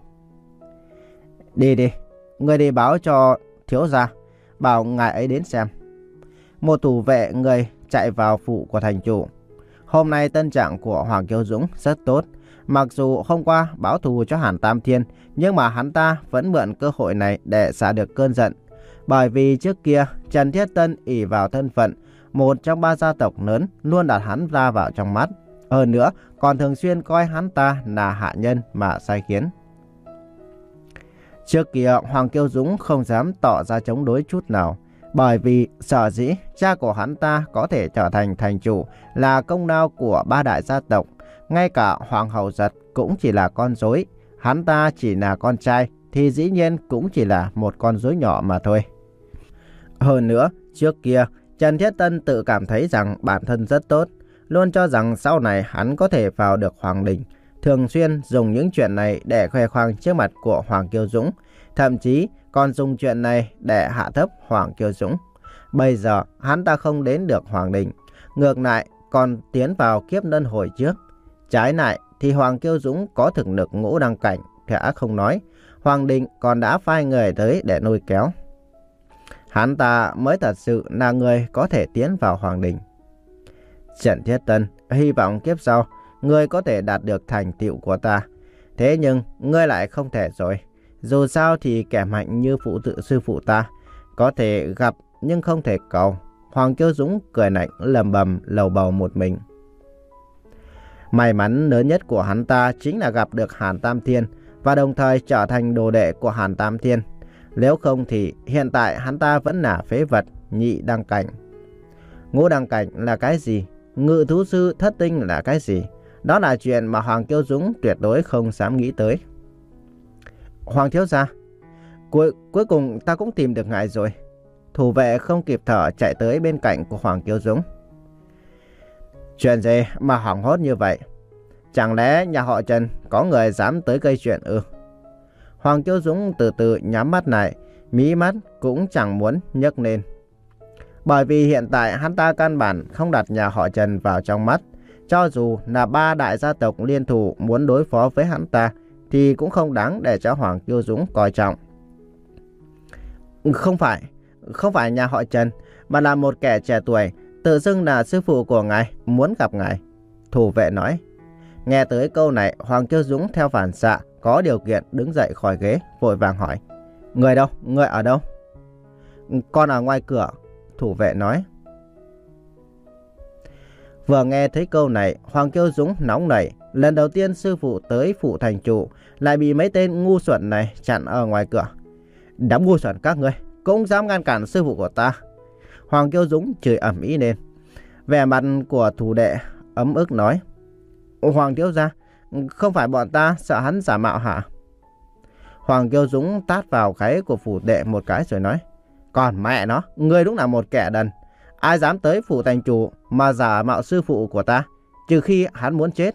Đi đi, người đi báo cho thiếu gia, bảo ngài ấy đến xem. Một thủ vệ người chạy vào phủ của thành chủ. Hôm nay tâm trạng của Hoàng Kiêu Dũng rất tốt. Mặc dù hôm qua báo thù cho Hàn Tam Thiên, nhưng mà hắn ta vẫn mượn cơ hội này để xả được cơn giận. Bởi vì trước kia Trần Thiết Tân ỷ vào thân phận một trong ba gia tộc lớn, luôn đặt hắn ta vào trong mắt. Hơn nữa, còn thường xuyên coi hắn ta là hạ nhân mà sai khiến. Trước kia, Hoàng Kiêu Dũng không dám tỏ ra chống đối chút nào, bởi vì sở dĩ cha của hắn ta có thể trở thành thành chủ là công lao của ba đại gia tộc. Ngay cả Hoàng hậu Giật cũng chỉ là con rối, hắn ta chỉ là con trai thì dĩ nhiên cũng chỉ là một con rối nhỏ mà thôi. Hơn nữa, trước kia Trần Thiết Tân tự cảm thấy rằng bản thân rất tốt, luôn cho rằng sau này hắn có thể vào được Hoàng đình, thường xuyên dùng những chuyện này để khoe khoang trước mặt của Hoàng Kiêu Dũng, thậm chí còn dùng chuyện này để hạ thấp Hoàng Kiêu Dũng. Bây giờ hắn ta không đến được Hoàng đình, ngược lại còn tiến vào kiếp luân hồi trước. Trái lại thì Hoàng Kiêu Dũng có thực lực ngũ đăng cảnh, khẽ không nói, Hoàng đình còn đã phái người tới để nuôi kéo. Hắn ta mới thật sự là người có thể tiến vào Hoàng đình. Trần Thiết Tân, hy vọng kiếp sau ngươi có thể đạt được thành tựu của ta. Thế nhưng ngươi lại không thể rồi. Dù sao thì kẻ mạnh như phụ tự sư phụ ta có thể gặp nhưng không thể cầu. Hoàng Kiêu Dũng cười lạnh lầm bầm lầu bầu một mình. May mắn lớn nhất của hắn ta chính là gặp được Hàn Tam Thiên và đồng thời trở thành đồ đệ của Hàn Tam Thiên. Nếu không thì hiện tại hắn ta vẫn là phế vật nhị đăng cảnh. Ngũ đăng cảnh là cái gì? Ngự thú sư thất tinh là cái gì? Đó là chuyện mà Hoàng Kiêu Dũng tuyệt đối không dám nghĩ tới. Hoàng thiếu gia, cuối, cuối cùng ta cũng tìm được ngài rồi. Thủ vệ không kịp thở chạy tới bên cạnh của Hoàng Kiêu Dũng. Chuyện gì mà hoảng hốt như vậy? Chẳng lẽ nhà họ Trần có người dám tới gây chuyện ư? Hoàng Kiêu Dũng từ từ nhắm mắt lại, mí mắt cũng chẳng muốn nhấc lên. Bởi vì hiện tại hắn ta căn bản không đặt nhà họ Trần vào trong mắt. Cho dù là ba đại gia tộc liên thủ muốn đối phó với hắn ta thì cũng không đáng để cho Hoàng Kiêu Dũng coi trọng. Không phải, không phải nhà họ Trần, mà là một kẻ trẻ tuổi tự xưng là sư phụ của ngài muốn gặp ngài. Thủ vệ nói. Nghe tới câu này, Hoàng Kiêu Dũng theo phản xạ có điều kiện đứng dậy khỏi ghế, vội vàng hỏi. Người đâu? Người ở đâu? Con ở ngoài cửa, thủ vệ nói. Vừa nghe thấy câu này, Hoàng Kiêu Dũng nóng nảy. Lần đầu tiên sư phụ tới phủ thành chủ lại bị mấy tên ngu xuẩn này chặn ở ngoài cửa. Đám ngu xuẩn các ngươi cũng dám ngăn cản sư phụ của ta. Hoàng Kiêu Dũng chửi ầm ĩ lên. Vẻ mặt của thủ đệ ấm ức nói. Hoàng thiếu gia, không phải bọn ta sợ hắn giả mạo hả? Hoàng Kiêu Dũng tát vào gáy của phủ đệ một cái rồi nói. Còn mẹ nó, ngươi đúng là một kẻ đần. Ai dám tới phủ thành chủ mà giả mạo sư phụ của ta, trừ khi hắn muốn chết.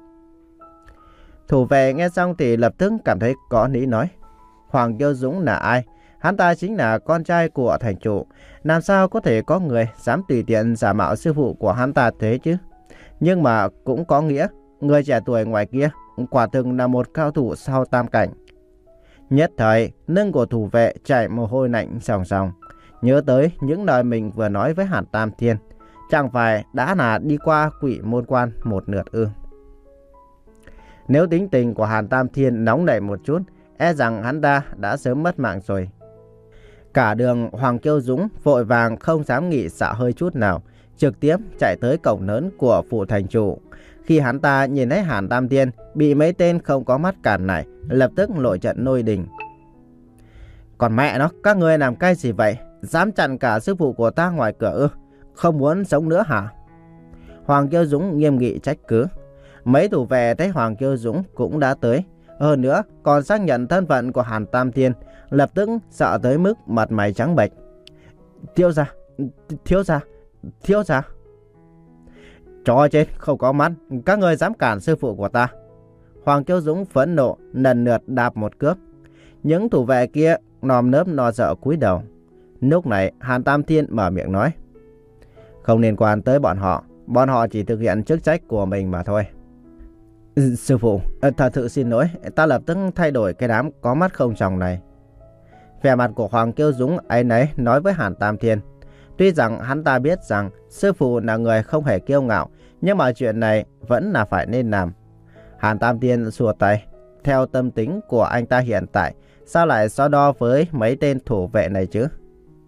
Thủ vệ nghe xong thì lập tức cảm thấy có lý nói. Hoàng Kiêu Dũng là ai? Hắn ta chính là con trai của thành chủ. Làm sao có thể có người dám tùy tiện giả mạo sư phụ của hắn ta thế chứ? Nhưng mà cũng có nghĩa, người trẻ tuổi ngoài kia quả thực là một cao thủ sau tam cảnh. Nhất thời, lưng của thủ vệ chảy mồ hôi lạnh ròng ròng. Nhớ tới những lời mình vừa nói với Hàn Tam Thiên, chẳng phải đã là đi qua Quỷ Môn Quan một lượt ư? Nếu tính tình của Hàn Tam Thiên nóng nảy một chút, e rằng hắn ta đã sớm mất mạng rồi. Cả đường Hoàng Kiêu Dũng vội vàng không dám nghỉ xả hơi chút nào, trực tiếp chạy tới cổng lớn của phủ thành chủ. Khi hắn ta nhìn thấy Hàn Tam Thiên bị mấy tên không có mắt cản lại, lập tức nổi trận lôi đình. Còn mẹ nó, các ngươi làm cái gì vậy? Dám chặn cả sư phụ của ta ngoài cửa ư? Không muốn sống nữa hả? Hoàng Kiêu Dũng nghiêm nghị trách cứ. Mấy thủ vệ thấy Hoàng Kiêu Dũng cũng đã tới, hơn nữa còn xác nhận thân phận của Hàn Tam Thiên, lập tức sợ tới mức mặt mày trắng bệch. Thiếu gia, thiếu gia, thiếu gia. Chó chết không có mắt, các ngươi dám cản sư phụ của ta. Hoàng Kiêu Dũng phẫn nộ lần lượt đạp một cước. Những thủ vệ kia nòm nớp lo sợ cúi đầu. Lúc này Hàn Tam Thiên mở miệng nói. Không liên quan tới bọn họ, bọn họ chỉ thực hiện chức trách của mình mà thôi. Sư phụ, thật sự xin lỗi, ta lập tức thay đổi cái đám có mắt không tròng này. Vẻ mặt của Hoàng Kiêu Dũng ấy nấy nói với Hàn Tam Thiên. Tuy rằng hắn ta biết rằng sư phụ là người không hề kiêu ngạo, nhưng mà chuyện này vẫn là phải nên làm. Hàn Tam Thiên xua tay. Theo tâm tính của anh ta hiện tại, sao lại so đo với mấy tên thủ vệ này chứ?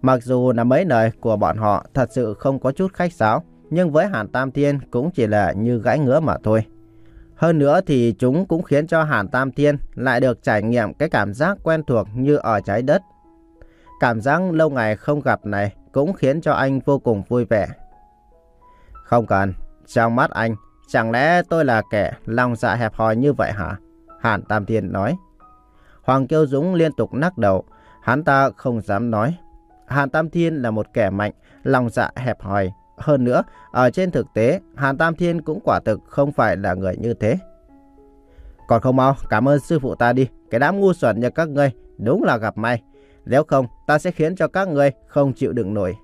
Mặc dù là mấy lời của bọn họ thật sự không có chút khách sáo, nhưng với Hàn Tam Thiên cũng chỉ là như gãi ngứa mà thôi. Hơn nữa thì chúng cũng khiến cho Hàn Tam Thiên lại được trải nghiệm cái cảm giác quen thuộc như ở trái đất. Cảm giác lâu ngày không gặp này cũng khiến cho anh vô cùng vui vẻ. Không cần, trong mắt anh, chẳng lẽ tôi là kẻ lòng dạ hẹp hòi như vậy hả? Hàn Tam Thiên nói. Hoàng Kiêu Dũng liên tục lắc đầu, hắn ta không dám nói. Hàn Tam Thiên là một kẻ mạnh, lòng dạ hẹp hòi. Hơn nữa, ở trên thực tế, Hàn Tam Thiên cũng quả thực không phải là người như thế. Còn không mau, cảm ơn sư phụ ta đi, cái đám ngu xuẩn như các ngươi, đúng là gặp may. Nếu không, ta sẽ khiến cho các ngươi không chịu đựng nổi.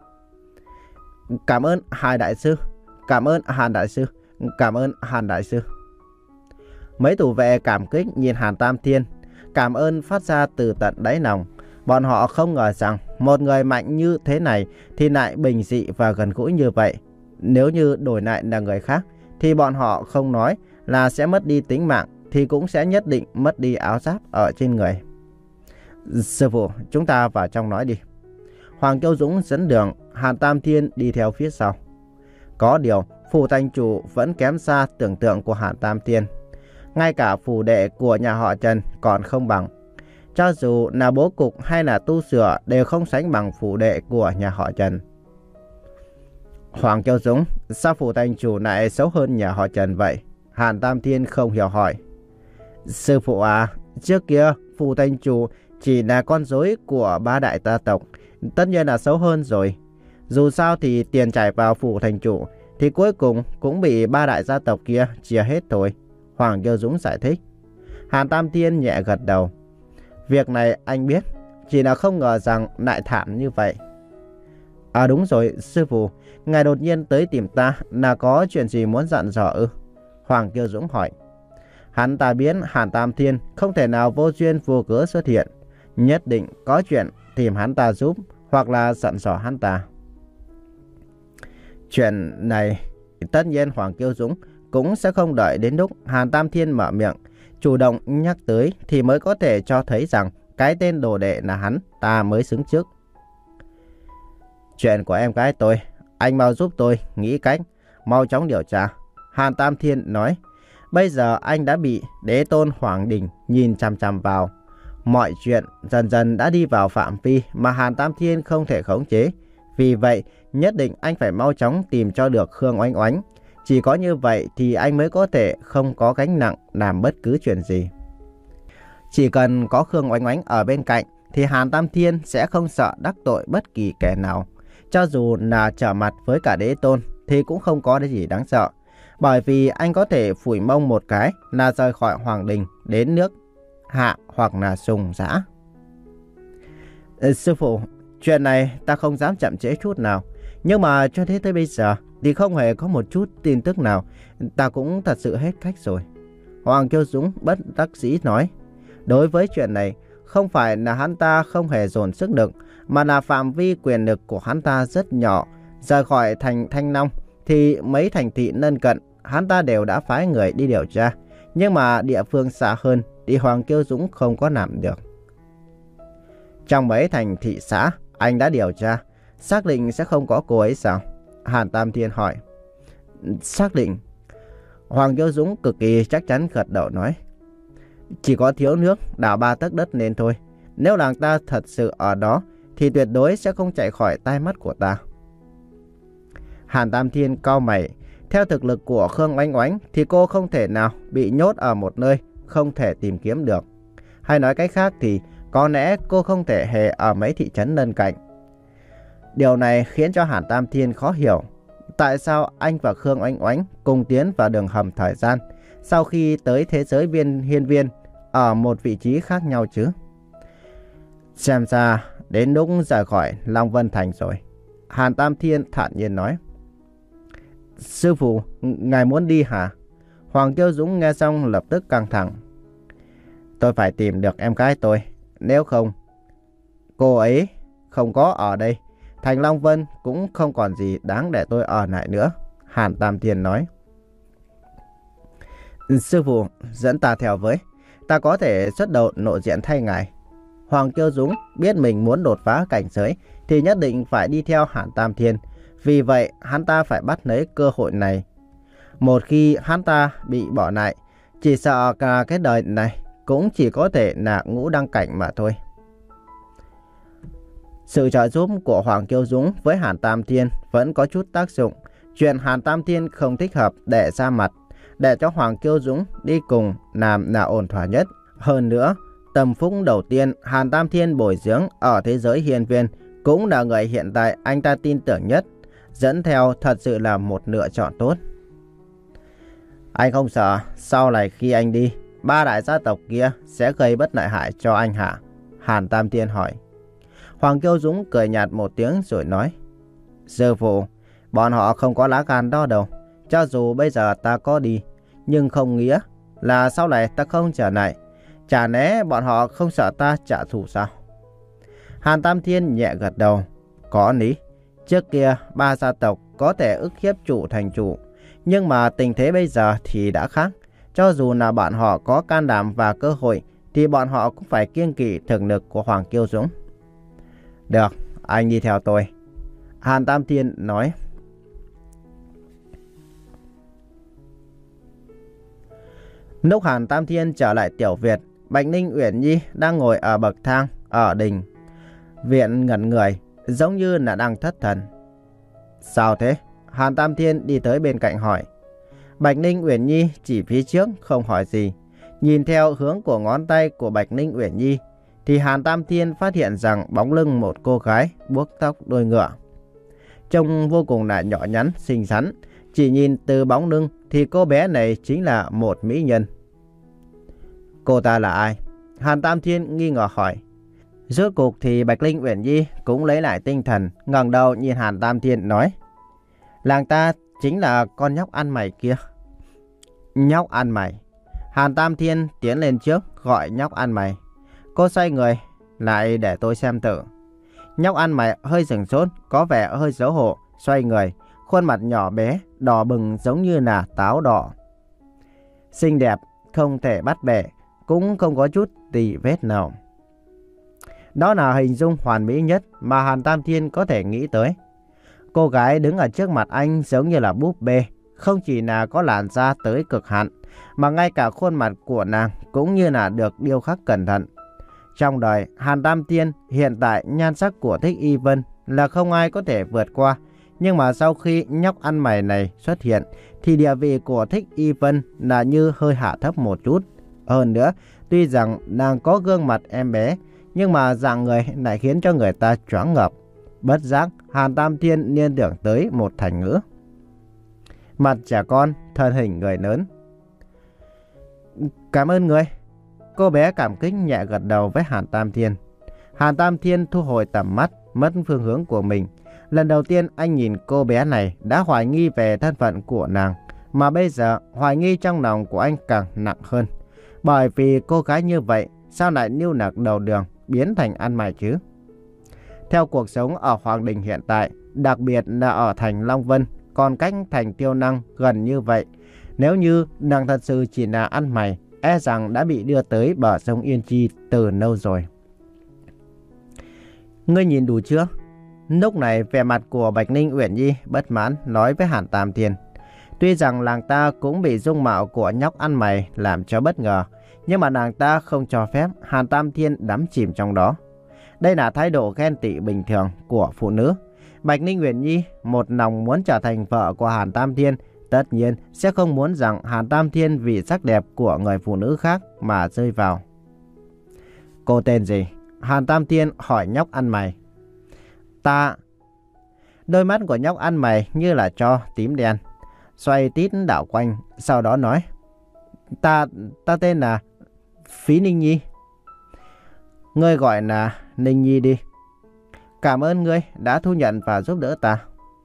Cảm ơn Hàn Đại Sư, cảm ơn Hàn Đại Sư, cảm ơn Hàn Đại Sư. Mấy thủ vệ cảm kích nhìn Hàn Tam Thiên, cảm ơn phát ra từ tận đáy lòng. Bọn họ không ngờ rằng một người mạnh như thế này thì lại bình dị và gần gũi như vậy. Nếu như đổi lại là người khác thì bọn họ không nói là sẽ mất đi tính mạng thì cũng sẽ nhất định mất đi áo giáp ở trên người. Sư phụ, chúng ta vào trong nói đi. Hoàng Kiêu Dũng dẫn đường, Hàn Tam Thiên đi theo phía sau. Có điều, phủ thành chủ vẫn kém xa tưởng tượng của Hàn Tam Thiên. Ngay cả phủ đệ của nhà họ Trần còn không bằng. Cho dù là bố cục hay là tu sửa đều không sánh bằng phủ đệ của nhà họ Trần. Hoàng Kiêu Dũng, sao phủ thành chủ lại xấu hơn nhà họ Trần vậy? Hàn Tam Thiên không hiểu hỏi. Sư phụ à, trước kia phủ thành chủ chỉ là con rối của ba đại gia tộc, tất nhiên là xấu hơn rồi. Dù sao thì tiền chảy vào phủ thành chủ thì cuối cùng cũng bị ba đại gia tộc kia chia hết thôi. Hoàng Kiêu Dũng giải thích. Hàn Tam Thiên nhẹ gật đầu. Việc này anh biết, chỉ là không ngờ rằng lại thảm như vậy. À đúng rồi, sư phụ, ngài đột nhiên tới tìm ta là có chuyện gì muốn dặn dò ư? Hoàng Kiêu Dũng hỏi. Hắn ta biết Hàn Tam Thiên không thể nào vô duyên vô cớ xuất hiện, nhất định có chuyện tìm hắn ta giúp hoặc là dặn dò hắn ta. Chuyện này, tất nhiên Hoàng Kiêu Dũng cũng sẽ không đợi đến lúc Hàn Tam Thiên mở miệng, chủ động nhắc tới thì mới có thể cho thấy rằng cái tên đồ đệ là hắn ta mới xứng trước. Chuyện của em gái tôi, anh mau giúp tôi nghĩ cách, mau chóng điều tra. Hàn Tam Thiên nói, bây giờ anh đã bị đế tôn Hoàng Đình nhìn chằm chằm vào. Mọi chuyện dần dần đã đi vào phạm vi mà Hàn Tam Thiên không thể khống chế. Vì vậy, nhất định anh phải mau chóng tìm cho được Khương Oánh Oánh. Chỉ có như vậy thì anh mới có thể không có gánh nặng làm bất cứ chuyện gì. Chỉ cần có Khương Oánh Oánh ở bên cạnh thì Hàn Tam Thiên sẽ không sợ đắc tội bất kỳ kẻ nào. Cho dù là trở mặt với cả đế tôn thì cũng không có gì đáng sợ. Bởi vì anh có thể phủi mông một cái là rời khỏi Hoàng Đình đến nước Hạ hoặc là Sùng Giã. Ừ, sư phụ, chuyện này ta không dám chậm trễ chút nào. Nhưng mà cho đến tới bây giờ thì không hề có một chút tin tức nào. Ta cũng thật sự hết cách rồi. Hoàng Kiêu Dũng bất đắc dĩ nói. Đối với chuyện này, không phải là hắn ta không hề dồn sức lực, mà là phạm vi quyền lực của hắn ta rất nhỏ. Rời khỏi thành Thanh Long thì mấy thành thị lân cận hắn ta đều đã phái người đi điều tra. Nhưng mà địa phương xa hơn thì Hoàng Kiêu Dũng không có làm được. Trong mấy thành thị xã anh đã điều tra, xác định sẽ không có cô ấy sao? Hàn Tam Thiên hỏi. Xác định. Hoàng Kiêu Dũng cực kỳ chắc chắn gật đầu nói. Chỉ có thiếu nước đào ba tấc đất nên thôi. Nếu nàng ta thật sự ở đó thì tuyệt đối sẽ không chạy khỏi tai mắt của ta. Hàn Tam Thiên cau mày. Theo thực lực của Khương Oánh Oánh thì cô không thể nào bị nhốt ở một nơi không thể tìm kiếm được. Hay nói cách khác thì có lẽ cô không thể hề ở mấy thị trấn lân cận. Điều này khiến cho Hàn Tam Thiên khó hiểu. Tại sao anh và Khương Oánh Oánh cùng tiến vào đường hầm thời gian sau khi tới thế giới viên hiên viên ở một vị trí khác nhau chứ? Xem ra đến lúc rời khỏi Long Vân Thành rồi. Hàn Tam Thiên thản nhiên nói. Sư phụ, ngài muốn đi hả? Hoàng Kiêu Dũng nghe xong lập tức căng thẳng. Tôi phải tìm được em gái tôi. Nếu không, cô ấy không có ở đây, thành Long Vân cũng không còn gì đáng để tôi ở lại nữa. Hàn Tam Thiên nói. Sư phụ, dẫn ta theo với. Ta có thể xuất đầu lộ diện thay ngài. Hoàng Kiêu Dũng biết mình muốn đột phá cảnh giới thì nhất định phải đi theo Hàn Tam Thiên. Vì vậy, hắn ta phải bắt lấy cơ hội này. Một khi hắn ta bị bỏ lại, chỉ sợ cả cái đời này cũng chỉ có thể là ngũ đăng cảnh mà thôi. Sự trợ giúp của Hoàng Kiêu Dũng với Hàn Tam Thiên vẫn có chút tác dụng. Chuyện Hàn Tam Thiên không thích hợp để ra mặt, để cho Hoàng Kiêu Dũng đi cùng làm là ổn thỏa nhất. Hơn nữa, tâm phúc đầu tiên Hàn Tam Thiên bồi dưỡng ở thế giới hiên viên cũng là người hiện tại anh ta tin tưởng nhất. Dẫn theo thật sự là một lựa chọn tốt. Anh không sợ sau này khi anh đi, ba đại gia tộc kia sẽ gây bất lợi hại cho anh hả? Hàn Tam Thiên hỏi. Hoàng Kiêu Dũng cười nhạt một tiếng rồi nói. Sư phụ, bọn họ không có lá gan đó đâu. Cho dù bây giờ ta có đi, nhưng không nghĩa là sau này ta không trở lại. Chả lẽ bọn họ không sợ ta trả thù sao? Hàn Tam Thiên nhẹ gật đầu. Có lý. Trước kia ba gia tộc có thể ức hiếp chủ thành chủ, nhưng mà tình thế bây giờ thì đã khác. Cho dù là bọn họ có can đảm và cơ hội, thì bọn họ cũng phải kiêng kỵ thực lực của Hoàng Kiêu Dũng. Được, anh đi theo tôi. Hàn Tam Thiên nói. Lúc Hàn Tam Thiên trở lại Tiểu Việt, Bạch Ninh Uyển Nhi đang ngồi ở bậc thang ở đình viện ngẩn người, giống như là đang thất thần. Sao thế? Hàn Tam Thiên đi tới bên cạnh hỏi. Bạch Ninh Uyển Nhi chỉ phía trước không hỏi gì. Nhìn theo hướng của ngón tay của Bạch Ninh Uyển Nhi thì Hàn Tam Thiên phát hiện rằng bóng lưng một cô gái buốc tóc đuôi ngựa, trông vô cùng là nhỏ nhắn xinh xắn. Chỉ nhìn từ bóng lưng thì cô bé này chính là một mỹ nhân. Cô ta là ai? Hàn Tam Thiên nghi ngờ hỏi. Rốt cuộc thì Bạch Ninh Uyển Nhi cũng lấy lại tinh thần, ngẩng đầu nhìn Hàn Tam Thiên nói. Làng ta chính là con nhóc ăn mày kia. Nhóc ăn mày? Hàn Tam Thiên tiến lên trước gọi nhóc ăn mày. Cô xoay người lại để tôi xem thử. Nhóc ăn mày hơi sửng sốt, có vẻ hơi xấu hổ, xoay người, khuôn mặt nhỏ bé, đỏ bừng giống như là táo đỏ. Xinh đẹp, không thể bắt bẻ, cũng không có chút tì vết nào. Đó là hình dung hoàn mỹ nhất mà Hàn Tam Thiên có thể nghĩ tới. Cô gái đứng ở trước mặt anh giống như là búp bê, không chỉ là có làn da tới cực hạn, mà ngay cả khuôn mặt của nàng cũng như là được điêu khắc cẩn thận. Trong đời Hàn Tam Thiên, hiện tại nhan sắc của Thích Y Vân là không ai có thể vượt qua. Nhưng mà sau khi nhóc ăn mày này xuất hiện thì địa vị của Thích Y Vân là như hơi hạ thấp một chút. Hơn nữa, tuy rằng nàng có gương mặt em bé, nhưng mà dạng người lại khiến cho người ta choáng ngợp. Bất giác, Hàn Tam Thiên liên tưởng tới một thành ngữ. Mặt trẻ con, thân hình người lớn. Cảm ơn người. Cô bé cảm kích nhẹ gật đầu với Hàn Tam Thiên. Hàn Tam Thiên thu hồi tầm mắt, mất phương hướng của mình. Lần đầu tiên anh nhìn cô bé này đã hoài nghi về thân phận của nàng, mà bây giờ hoài nghi trong lòng của anh càng nặng hơn. Bởi vì cô gái như vậy sao lại nưu nặc đầu đường biến thành ăn mày chứ? Theo cuộc sống ở Hoàng Đình hiện tại, đặc biệt là ở thành Long Vân, còn cách thành Tiêu Năng gần như vậy, nếu như nàng thật sự chỉ là ăn mày, e rằng đã bị đưa tới bờ sông Yên Chi từ lâu rồi. Ngươi nhìn đủ chưa? Lúc này vẻ mặt của Bạch Ninh Uyển Nhi bất mãn nói với Hàn Tam Thiên. Tuy rằng làng ta cũng bị dung mạo của nhóc ăn mày làm cho bất ngờ, nhưng mà nàng ta không cho phép Hàn Tam Thiên đắm chìm trong đó. Đây là thái độ ghen tị bình thường của phụ nữ. Bạch Ninh Uyển Nhi một lòng muốn trở thành vợ của Hàn Tam Thiên, tất nhiên sẽ không muốn rằng Hàn Tam Thiên vì sắc đẹp của người phụ nữ khác mà rơi vào. Cô tên gì? Hàn Tam Thiên hỏi nhóc ăn mày. Ta... Đôi mắt của nhóc ăn mày như là tro tím đen, xoay tít đảo quanh, sau đó nói. Ta... ta tên là Phí Ninh Nhi. Ngươi gọi là Ninh Nhi đi. Cảm ơn ngươi đã thu nhận và giúp đỡ ta.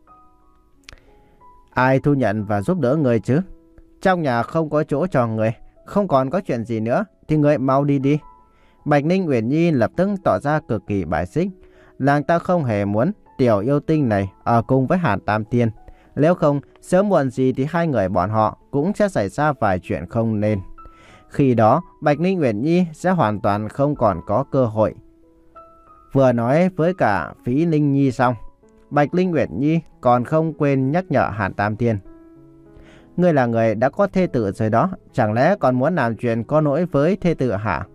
Ai thu nhận và giúp đỡ người chứ? Trong nhà không có chỗ cho người, không còn có chuyện gì nữa thì người mau đi đi. Bạch Ninh Uyển Nhi lập tức tỏ ra cực kỳ bài xích. Làng ta không hề muốn tiểu yêu tinh này ở cùng với Hàn Tam Thiên. Nếu không, sớm muộn gì thì hai người bọn họ cũng sẽ xảy ra vài chuyện không nên. Khi đó, Bạch Ninh Uyển Nhi sẽ hoàn toàn không còn có cơ hội. Vừa nói với cả Phí Ninh Nhi xong, Bạch Linh Uyển Nhi còn không quên nhắc nhở Hàn Tam Thiên. Ngươi là người đã có thê tử rồi đó, chẳng lẽ còn muốn làm chuyện có lỗi với thê tử hả?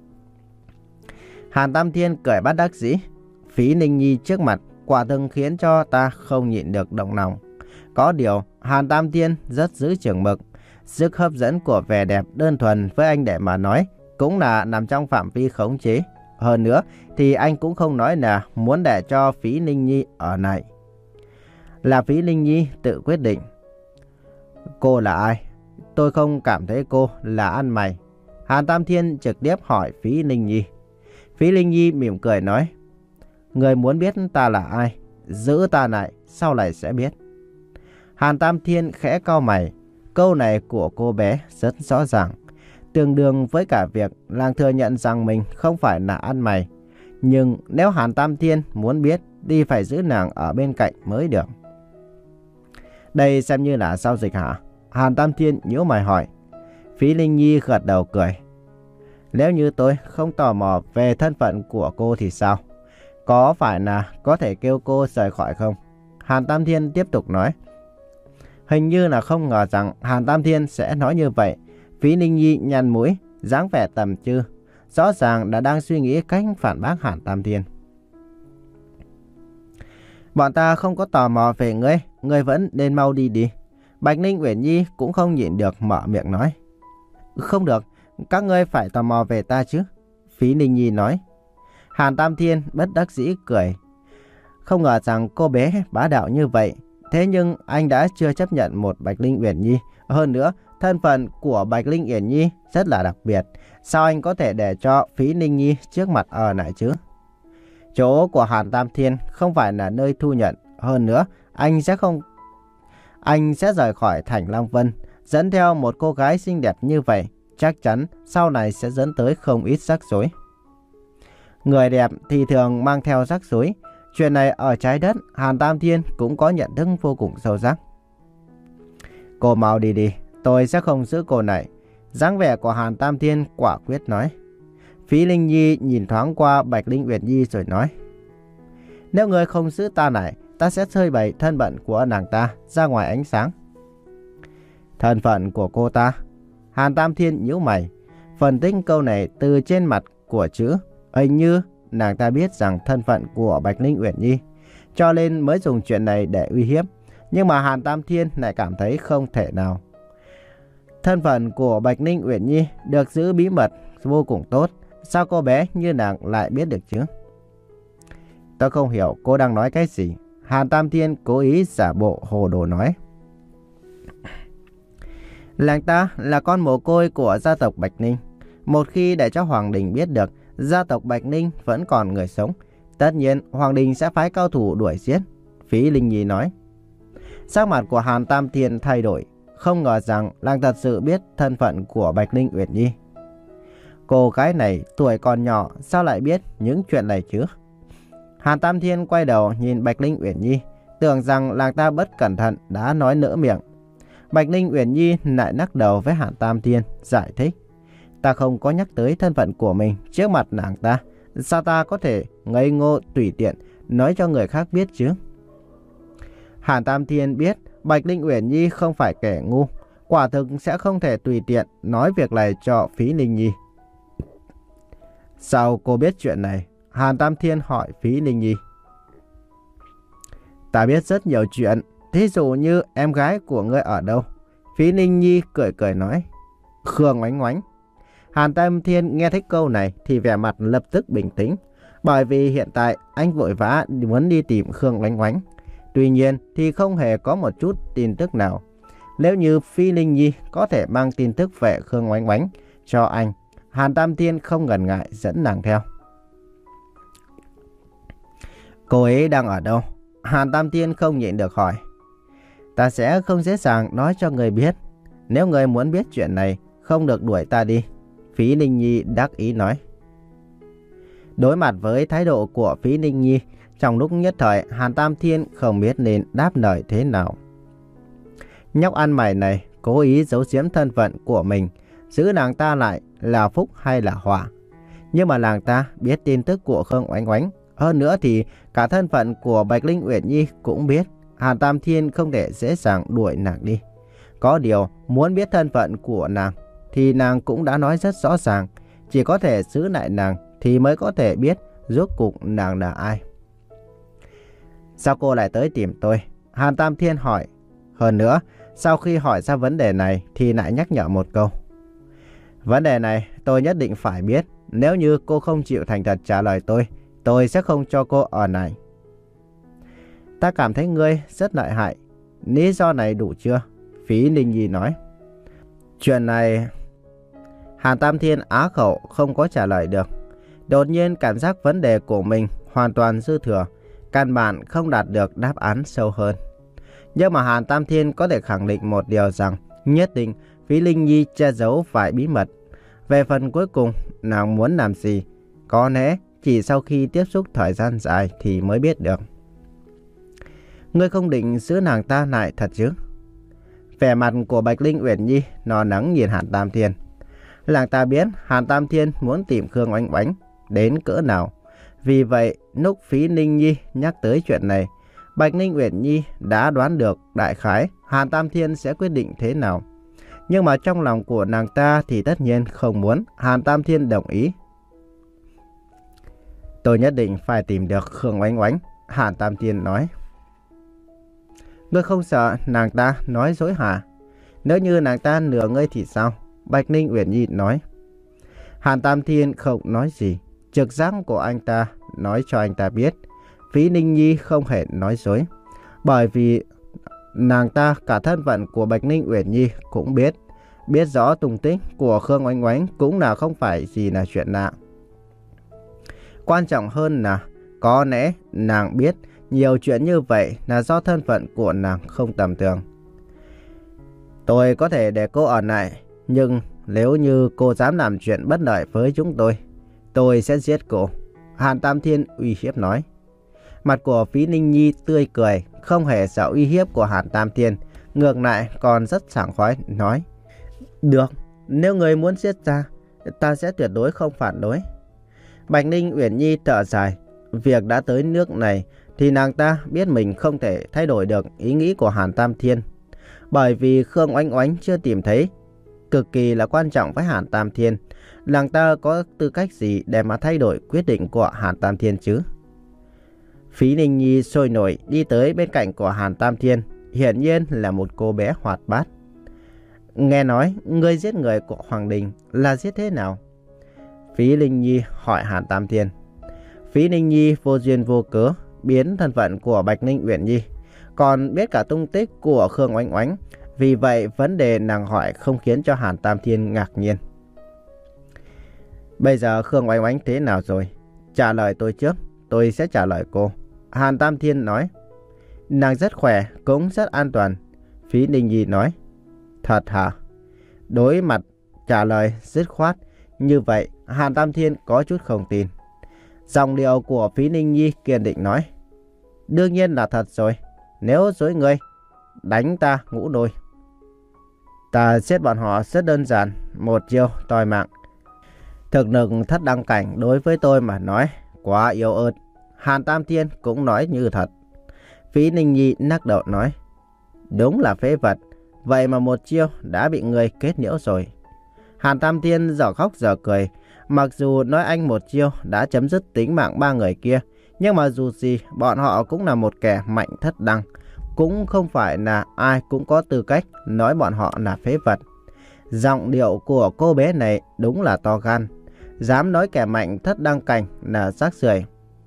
Hàn Tam Thiên cười bất đắc dĩ. Phí Ninh Nhi trước mặt quả thực khiến cho ta không nhịn được động lòng. Có điều Hàn Tam Thiên rất giữ chừng mực. Sức hấp dẫn của vẻ đẹp đơn thuần với anh để mà nói cũng là nằm trong phạm vi khống chế. Hơn nữa thì anh cũng không nói là muốn để cho Phí Ninh Nhi ở lại. Là Phí Ninh Nhi tự quyết định. Cô là ai? Tôi không cảm thấy cô là ăn mày. Hàn Tam Thiên trực tiếp hỏi Phí Ninh Nhi. Phí Ninh Nhi mỉm cười nói. Người muốn biết ta là ai, giữ ta lại, sau này sẽ biết. Hàn Tam Thiên khẽ cau mày. Câu này của cô bé rất rõ ràng, tương đương với cả việc nàng thừa nhận rằng mình không phải là ăn mày. Nhưng nếu Hàn Tam Thiên muốn biết thì phải giữ nàng ở bên cạnh mới được. Đây xem như là giao dịch hả? Hàn Tam Thiên nhíu mày hỏi. Phí Ninh Nhi gật đầu cười. Nếu như tôi không tò mò về thân phận của cô thì sao? Có phải là có thể kêu cô rời khỏi không? Hàn Tam Thiên tiếp tục nói. Hình như là không ngờ rằng Hàn Tam Thiên sẽ nói như vậy. Phí Ninh Nhi nhăn mũi, dáng vẻ tầm trư, rõ ràng đã đang suy nghĩ cách phản bác Hàn Tam Thiên. Bọn ta không có tò mò về ngươi, ngươi vẫn nên mau đi đi. Bạch Ninh Uyển Nhi cũng không nhịn được mở miệng nói. Không được, các ngươi phải tò mò về ta chứ. Phí Ninh Nhi nói. Hàn Tam Thiên bất đắc dĩ cười. Không ngờ rằng cô bé bá đạo như vậy. Thế nhưng anh đã chưa chấp nhận một Bạch Linh Uyển Nhi. Hơn nữa, thân phận của Bạch Linh Uyển Nhi rất là đặc biệt. Sao anh có thể để cho Phí Ninh Nhi trước mặt ở lại chứ? Chỗ của Hàn Tam Thiên không phải là nơi thu nhận. Hơn nữa, anh sẽ không... Anh sẽ rời khỏi thành Long Vân, dẫn theo một cô gái xinh đẹp như vậy. Chắc chắn sau này sẽ dẫn tới không ít rắc rối. Người đẹp thì thường mang theo rắc rối. Chuyện này ở trái đất, Hàn Tam Thiên cũng có nhận thức vô cùng sâu sắc. Cô mau đi đi, tôi sẽ không giữ cô này. Dáng vẻ của Hàn Tam Thiên quả quyết nói. Phí Linh Nhi nhìn thoáng qua Bạch Linh Uyển Nhi rồi nói. Nếu người không giữ ta lại, ta sẽ phơi bày thân phận của nàng ta ra ngoài ánh sáng. Thân phận của cô ta? Hàn Tam Thiên nhíu mày, phân tích câu này từ trên mặt của chữ. Hình như nàng ta biết rằng thân phận của Bạch Linh Uyển Nhi, cho nên mới dùng chuyện này để uy hiếp. Nhưng mà Hàn Tam Thiên lại cảm thấy không thể nào. Thân phận của Bạch Linh Uyển Nhi được giữ bí mật vô cùng tốt. Sao cô bé như nàng lại biết được chứ? Tôi không hiểu cô đang nói cái gì. Hàn Tam Thiên cố ý giả bộ hồ đồ nói. Nàng ta là con mồ côi của gia tộc Bạch Ninh. Một khi để cho Hoàng Đình biết được gia tộc Bạch Ninh vẫn còn người sống, tất nhiên Hoàng Đình sẽ phái cao thủ đuổi giết. Phí Linh Nhi nói. Sắc mặt của Hàn Tam Thiên thay đổi. Không ngờ rằng nàng thật sự biết thân phận của Bạch Linh Uyển Nhi. Cô gái này tuổi còn nhỏ, sao lại biết những chuyện này chứ? Hàn Tam Thiên quay đầu nhìn Bạch Linh Uyển Nhi, tưởng rằng nàng ta bất cẩn thận đã nói nỡ miệng. Bạch Linh Uyển Nhi lại lắc đầu với Hàn Tam Thiên, giải thích. Ta không có nhắc tới thân phận của mình trước mặt nàng ta. Sao ta có thể ngây ngô tùy tiện nói cho người khác biết chứ? Hàn Tam Thiên biết Bạch Linh Uyển Nhi không phải kẻ ngu, quả thực sẽ không thể tùy tiện nói việc này cho Phí Linh Nhi. Sao cô biết chuyện này? Hàn Tam Thiên hỏi Phí Linh Nhi. Ta biết rất nhiều chuyện, thí dụ như em gái của ngươi ở đâu? Phí Linh Nhi cười cười nói. Khương Oánh Oánh. Hàn Tam Thiên nghe thấy câu này thì vẻ mặt lập tức bình tĩnh, bởi vì hiện tại anh vội vã muốn đi tìm Khương Oánh Oánh. Tuy nhiên thì không hề có một chút tin tức nào. Nếu như Phí Linh Nhi có thể mang tin tức về Khương Oánh Oánh cho anh, Hàn Tam Thiên không ngần ngại dẫn nàng theo. Cô ấy đang ở đâu? Hàn Tam Thiên không nhịn được hỏi. Ta sẽ không dễ dàng nói cho người biết. Nếu người muốn biết chuyện này, không được đuổi ta đi. Phí Linh Nhi đắc ý nói. Đối mặt với thái độ của Phí Linh Nhi, trong lúc nhất thời Hàn Tam Thiên không biết nên đáp lời thế nào. Nhóc ăn mày này cố ý giấu giếm thân phận của mình, giữ nàng ta lại là phúc hay là họa? Nhưng mà nàng ta biết tin tức của Khương Oánh Oánh, Hơn nữa thì cả thân phận của Bạch Linh Uyển Nhi cũng biết Hàn Tam Thiên không thể dễ dàng đuổi nàng đi. Có điều muốn biết thân phận của nàng thì nàng cũng đã nói rất rõ ràng. Chỉ có thể giữ lại nàng thì mới có thể biết rốt cuộc nàng là ai. Sao cô lại tới tìm tôi? Hàn Tam Thiên hỏi. Hơn nữa, sau khi hỏi ra vấn đề này thì lại nhắc nhở một câu. Vấn đề này tôi nhất định phải biết. Nếu như cô không chịu thành thật trả lời tôi, tôi sẽ không cho cô ở lại. Ta cảm thấy ngươi rất lợi hại. Lý do này đủ chưa? Phí Ninh Nhi nói. Chuyện này... Hàn Tam Thiên á khẩu không có trả lời được. Đột nhiên cảm giác vấn đề của mình hoàn toàn dư thừa, căn bản không đạt được đáp án sâu hơn. Nhưng mà Hàn Tam Thiên có thể khẳng định một điều rằng nhất định Phí Linh Nhi che giấu vài bí mật. Về phần cuối cùng, nàng muốn làm gì, có lẽ chỉ sau khi tiếp xúc thời gian dài thì mới biết được. Ngươi không định giữ nàng ta lại thật chứ? Vẻ mặt của Bạch Linh Uyển Nhi lo lắng nhìn Hàn Tam Thiên. Nàng ta biết Hàn Tam Thiên muốn tìm Khương Oanh Oánh đến cỡ nào. Vì vậy, lúc Phí Ninh Nhi nhắc tới chuyện này, Bạch Linh Uyển Nhi đã đoán được đại khái Hàn Tam Thiên sẽ quyết định thế nào. Nhưng mà trong lòng của nàng ta thì tất nhiên không muốn Hàn Tam Thiên đồng ý. Tôi nhất định phải tìm được Khương Oanh Oánh, Hàn Tam Thiên nói. Ngươi không sợ nàng ta nói dối hả? Nếu như nàng ta lừa ngươi thì sao? Bạch Linh Uyển Nhi nói. Hàn Tam Thiên không nói gì. Trực giác của anh ta nói cho anh ta biết Phí Ninh Nhi không hề nói dối. Bởi vì nàng ta cả thân phận của Bạch Linh Uyển Nhi cũng biết. Biết rõ tung tích của Khương Oanh Oánh cũng là không phải gì là chuyện lạ. Quan trọng hơn là có lẽ nàng biết nhiều chuyện như vậy là do thân phận của nàng không tầm thường. Tôi có thể để cô ở lại, nhưng nếu như cô dám làm chuyện bất lợi với chúng tôi, tôi sẽ giết cô, Hàn Tam Thiên uy hiếp nói. Mặt của Phí Ninh Nhi tươi cười, không hề sợ uy hiếp của Hàn Tam Thiên, ngược lại còn rất sảng khoái nói. Được, nếu người muốn giết ta, ta sẽ tuyệt đối không phản đối. Bạch Linh Uyển Nhi thở dài, việc đã tới nước này thì nàng ta biết mình không thể thay đổi được ý nghĩ của Hàn Tam Thiên. Bởi vì Khương Oanh Oánh chưa tìm thấy, cực kỳ là quan trọng với Hàn Tam Thiên. Nàng ta có tư cách gì để mà thay đổi quyết định của Hàn Tam Thiên chứ? Phí Ninh Nhi sôi nổi đi tới bên cạnh của Hàn Tam Thiên, hiển nhiên là một cô bé hoạt bát. Nghe nói người giết người của Hoàng Đình là giết thế nào? Phí Ninh Nhi hỏi Hàn Tam Thiên. Phí Ninh Nhi vô duyên vô cớ biến thân phận của Bạch Linh Uyển Nhi, còn biết cả tung tích của Khương Oanh Oánh. Vì vậy vấn đề nàng hỏi không khiến cho Hàn Tam Thiên ngạc nhiên. Bây giờ Khương Oanh Oánh thế nào rồi? Trả lời tôi trước, tôi sẽ trả lời cô. Hàn Tam Thiên nói. Nàng rất khỏe, cũng rất an toàn. Phí Ninh Nhi nói. Thật hả? Đối mặt trả lời dứt khoát như vậy, Hàn Tam Thiên có chút không tin. Giọng điệu của Phí Ninh Nhi kiên định nói. Đương nhiên là thật rồi. Nếu dối ngươi, đánh ta ngũ đôi. Ta giết bọn họ rất đơn giản, một chiêu toi mạng. Thực lực thất đăng cảnh đối với tôi mà nói quá yếu ớt. Hàn Tam Thiên cũng nói như thật. Phí Ninh Nhi lắc đầu nói. Đúng là phế vật. Vậy mà một chiêu đã bị người kết liễu rồi. Hàn Tam Thiên dở khóc dở cười. Mặc dù nói anh một chiêu đã chấm dứt tính mạng ba người kia, nhưng mà dù gì bọn họ cũng là một kẻ mạnh thất đăng. Cũng không phải là ai cũng có tư cách nói bọn họ là phế vật. Giọng điệu của cô bé này đúng là to gan. Dám nói kẻ mạnh thất đăng cảnh là rác rưởi.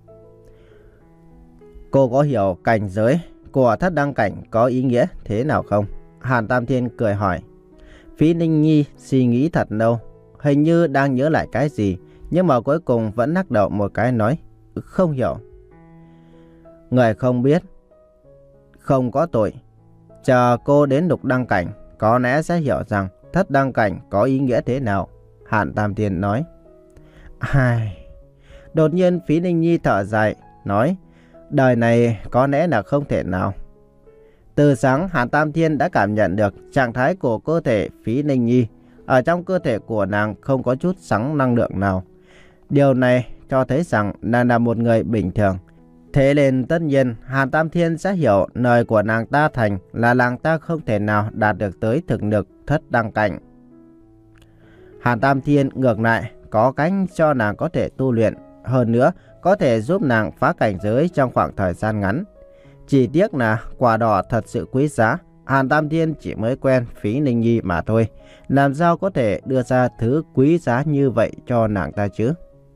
Cô có hiểu cảnh giới của thất đăng cảnh có ý nghĩa thế nào không? Hàn Tam Thiên cười hỏi. Phí Ninh Nhi suy nghĩ thật lâu, hình như đang nhớ lại cái gì, nhưng mà cuối cùng vẫn lắc đầu một cái nói. Không hiểu. Người không biết không có tội. Chờ cô đến lục đăng cảnh, có lẽ sẽ hiểu rằng thất đăng cảnh có ý nghĩa thế nào. Hàn Tam Thiên nói. Ai... Đột nhiên Phí Ninh Nhi thở dài, nói. Đời này có lẽ là không thể nào. Từ sáng Hàn Tam Thiên đã cảm nhận được trạng thái của cơ thể Phí Ninh Nhi. Ở trong cơ thể của nàng không có chút sóng năng lượng nào. Điều này cho thấy rằng nàng là một người bình thường. Thế nên tất nhiên Hàn Tam Thiên sẽ hiểu lời của nàng ta thành là nàng ta không thể nào đạt được tới thực lực thất đăng cảnh. Hàn Tam Thiên ngược lại có cách cho nàng có thể tu luyện, hơn nữa có thể giúp nàng phá cảnh giới trong khoảng thời gian ngắn. Chỉ tiếc là quả đỏ thật sự quý giá, Hàn Tam Thiên chỉ mới quen Phí Ninh Nhi mà thôi, làm sao có thể đưa ra thứ quý giá như vậy cho nàng ta chứ?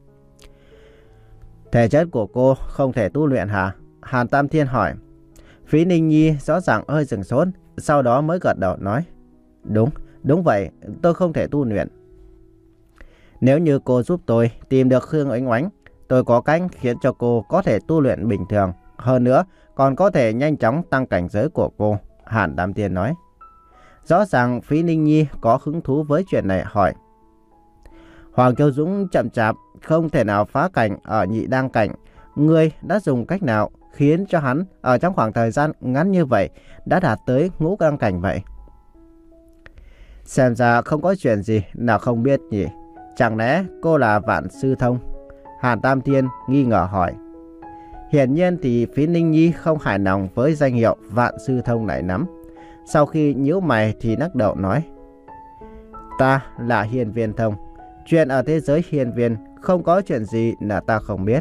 Thể chất của cô không thể tu luyện hả? Hàn Tam Thiên hỏi. Phí Ninh Nhi rõ ràng hơi sửng sốt, sau đó mới gật đầu nói. Đúng, đúng vậy, tôi không thể tu luyện. Nếu như cô giúp tôi tìm được Khương Oánh Oánh, tôi có cách khiến cho cô có thể tu luyện bình thường. Hơn nữa, còn có thể nhanh chóng tăng cảnh giới của cô, Hàn Tam Thiên nói. Rõ ràng Phí Ninh Nhi có hứng thú với chuyện này hỏi. Hoàng Kiều Dũng chậm chạp, không thể nào phá cảnh ở nhị đăng cảnh. Ngươi đã dùng cách nào khiến cho hắn ở trong khoảng thời gian ngắn như vậy đã đạt tới ngũ đăng cảnh vậy? Xem ra không có chuyện gì nào không biết nhỉ? Chẳng lẽ cô là Vạn Sư Thông? Hàn Tam Thiên nghi ngờ hỏi. Hiển nhiên thì Phí Ninh Nhi không hài lòng với danh hiệu Vạn Sư Thông này lắm. Sau khi nhíu mày thì lắc đầu nói. Ta là Hiên Viên Thông. Chuyện ở thế giới hiên viên không có chuyện gì là ta không biết.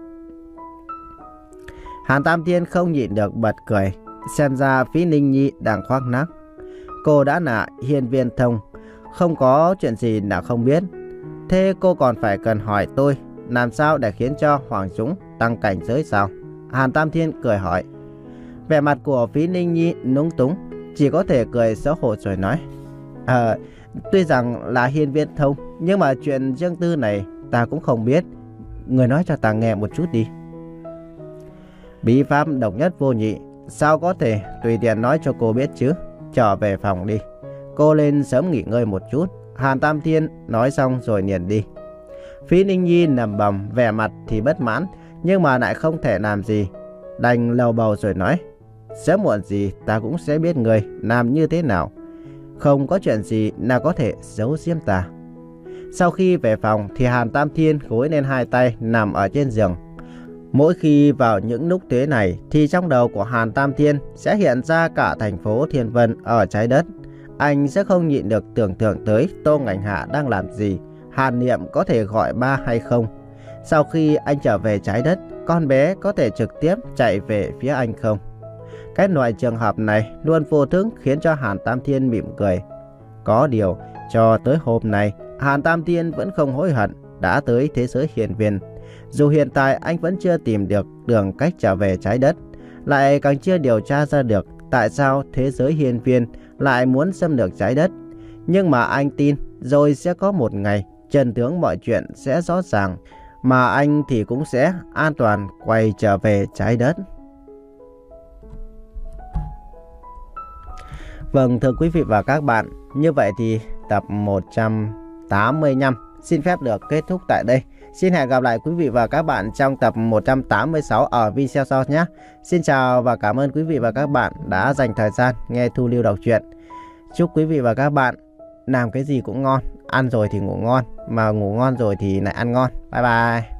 Hàn Tam Thiên không nhịn được bật cười. Xem ra Phí Ninh Nhi đang khoác lác. Cô đã là Hiên Viên Thông, không có chuyện gì là không biết. Thế cô còn phải cần hỏi tôi làm sao để khiến cho Hoàng Dũng tăng cảnh giới sao? Hàn Tam Thiên cười hỏi. Vẻ mặt của Phí Ninh Nhi núng túng, chỉ có thể cười xấu hổ rồi nói. Ờ, tuy rằng là Hiên Viên Thông, nhưng mà chuyện riêng tư này ta cũng không biết. Người nói cho ta nghe một chút đi. Bí pháp độc nhất vô nhị, sao có thể tùy tiện nói cho cô biết chứ? Trở về phòng đi. Cô lên sớm nghỉ ngơi một chút. Hàn Tam Thiên nói xong rồi liền đi. Phí Ninh Nhi nằm bầm, vẻ mặt thì bất mãn, nhưng mà lại không thể làm gì. Đành lầu bầu rồi nói. Sớm muộn gì ta cũng sẽ biết người làm như thế nào. Không có chuyện gì nào có thể giấu giếm ta. Sau khi về phòng thì Hàn Tam Thiên gối lên hai tay nằm ở trên giường. Mỗi khi vào những lúc thế này thì trong đầu của Hàn Tam Thiên sẽ hiện ra cả thành phố Thiên Vân ở trái đất. Anh sẽ không nhịn được tưởng tượng tới Tô Ngạnh Hạ đang làm gì, Hàn Niệm có thể gọi ba hay không. Sau khi anh trở về trái đất, con bé có thể trực tiếp chạy về phía anh không? Cái loại trường hợp này luôn vô thức khiến cho Hàn Tam Thiên mỉm cười. Có điều, cho tới hôm nay, Hàn Tam Thiên vẫn không hối hận đã tới thế giới hiên viên. Dù hiện tại anh vẫn chưa tìm được đường cách trở về trái đất, lại càng chưa điều tra ra được tại sao thế giới hiên viên lại muốn xâm lược trái đất. Nhưng mà anh tin rồi sẽ có một ngày chân tướng mọi chuyện sẽ rõ ràng, mà anh thì cũng sẽ an toàn quay trở về trái đất. Vâng, thưa quý vị và các bạn, như vậy thì tập một trăm tám mươi lăm xin phép được kết thúc tại đây. Xin hẹn gặp lại quý vị và các bạn trong tập một trăm tám mươi sáu ở video sau nhé. Xin chào và cảm ơn quý vị và các bạn đã dành thời gian nghe Thu Lưu đọc truyện. Chúc quý vị và các bạn làm cái gì cũng ngon, ăn rồi thì ngủ ngon, mà ngủ ngon rồi thì lại ăn ngon. Bye bye.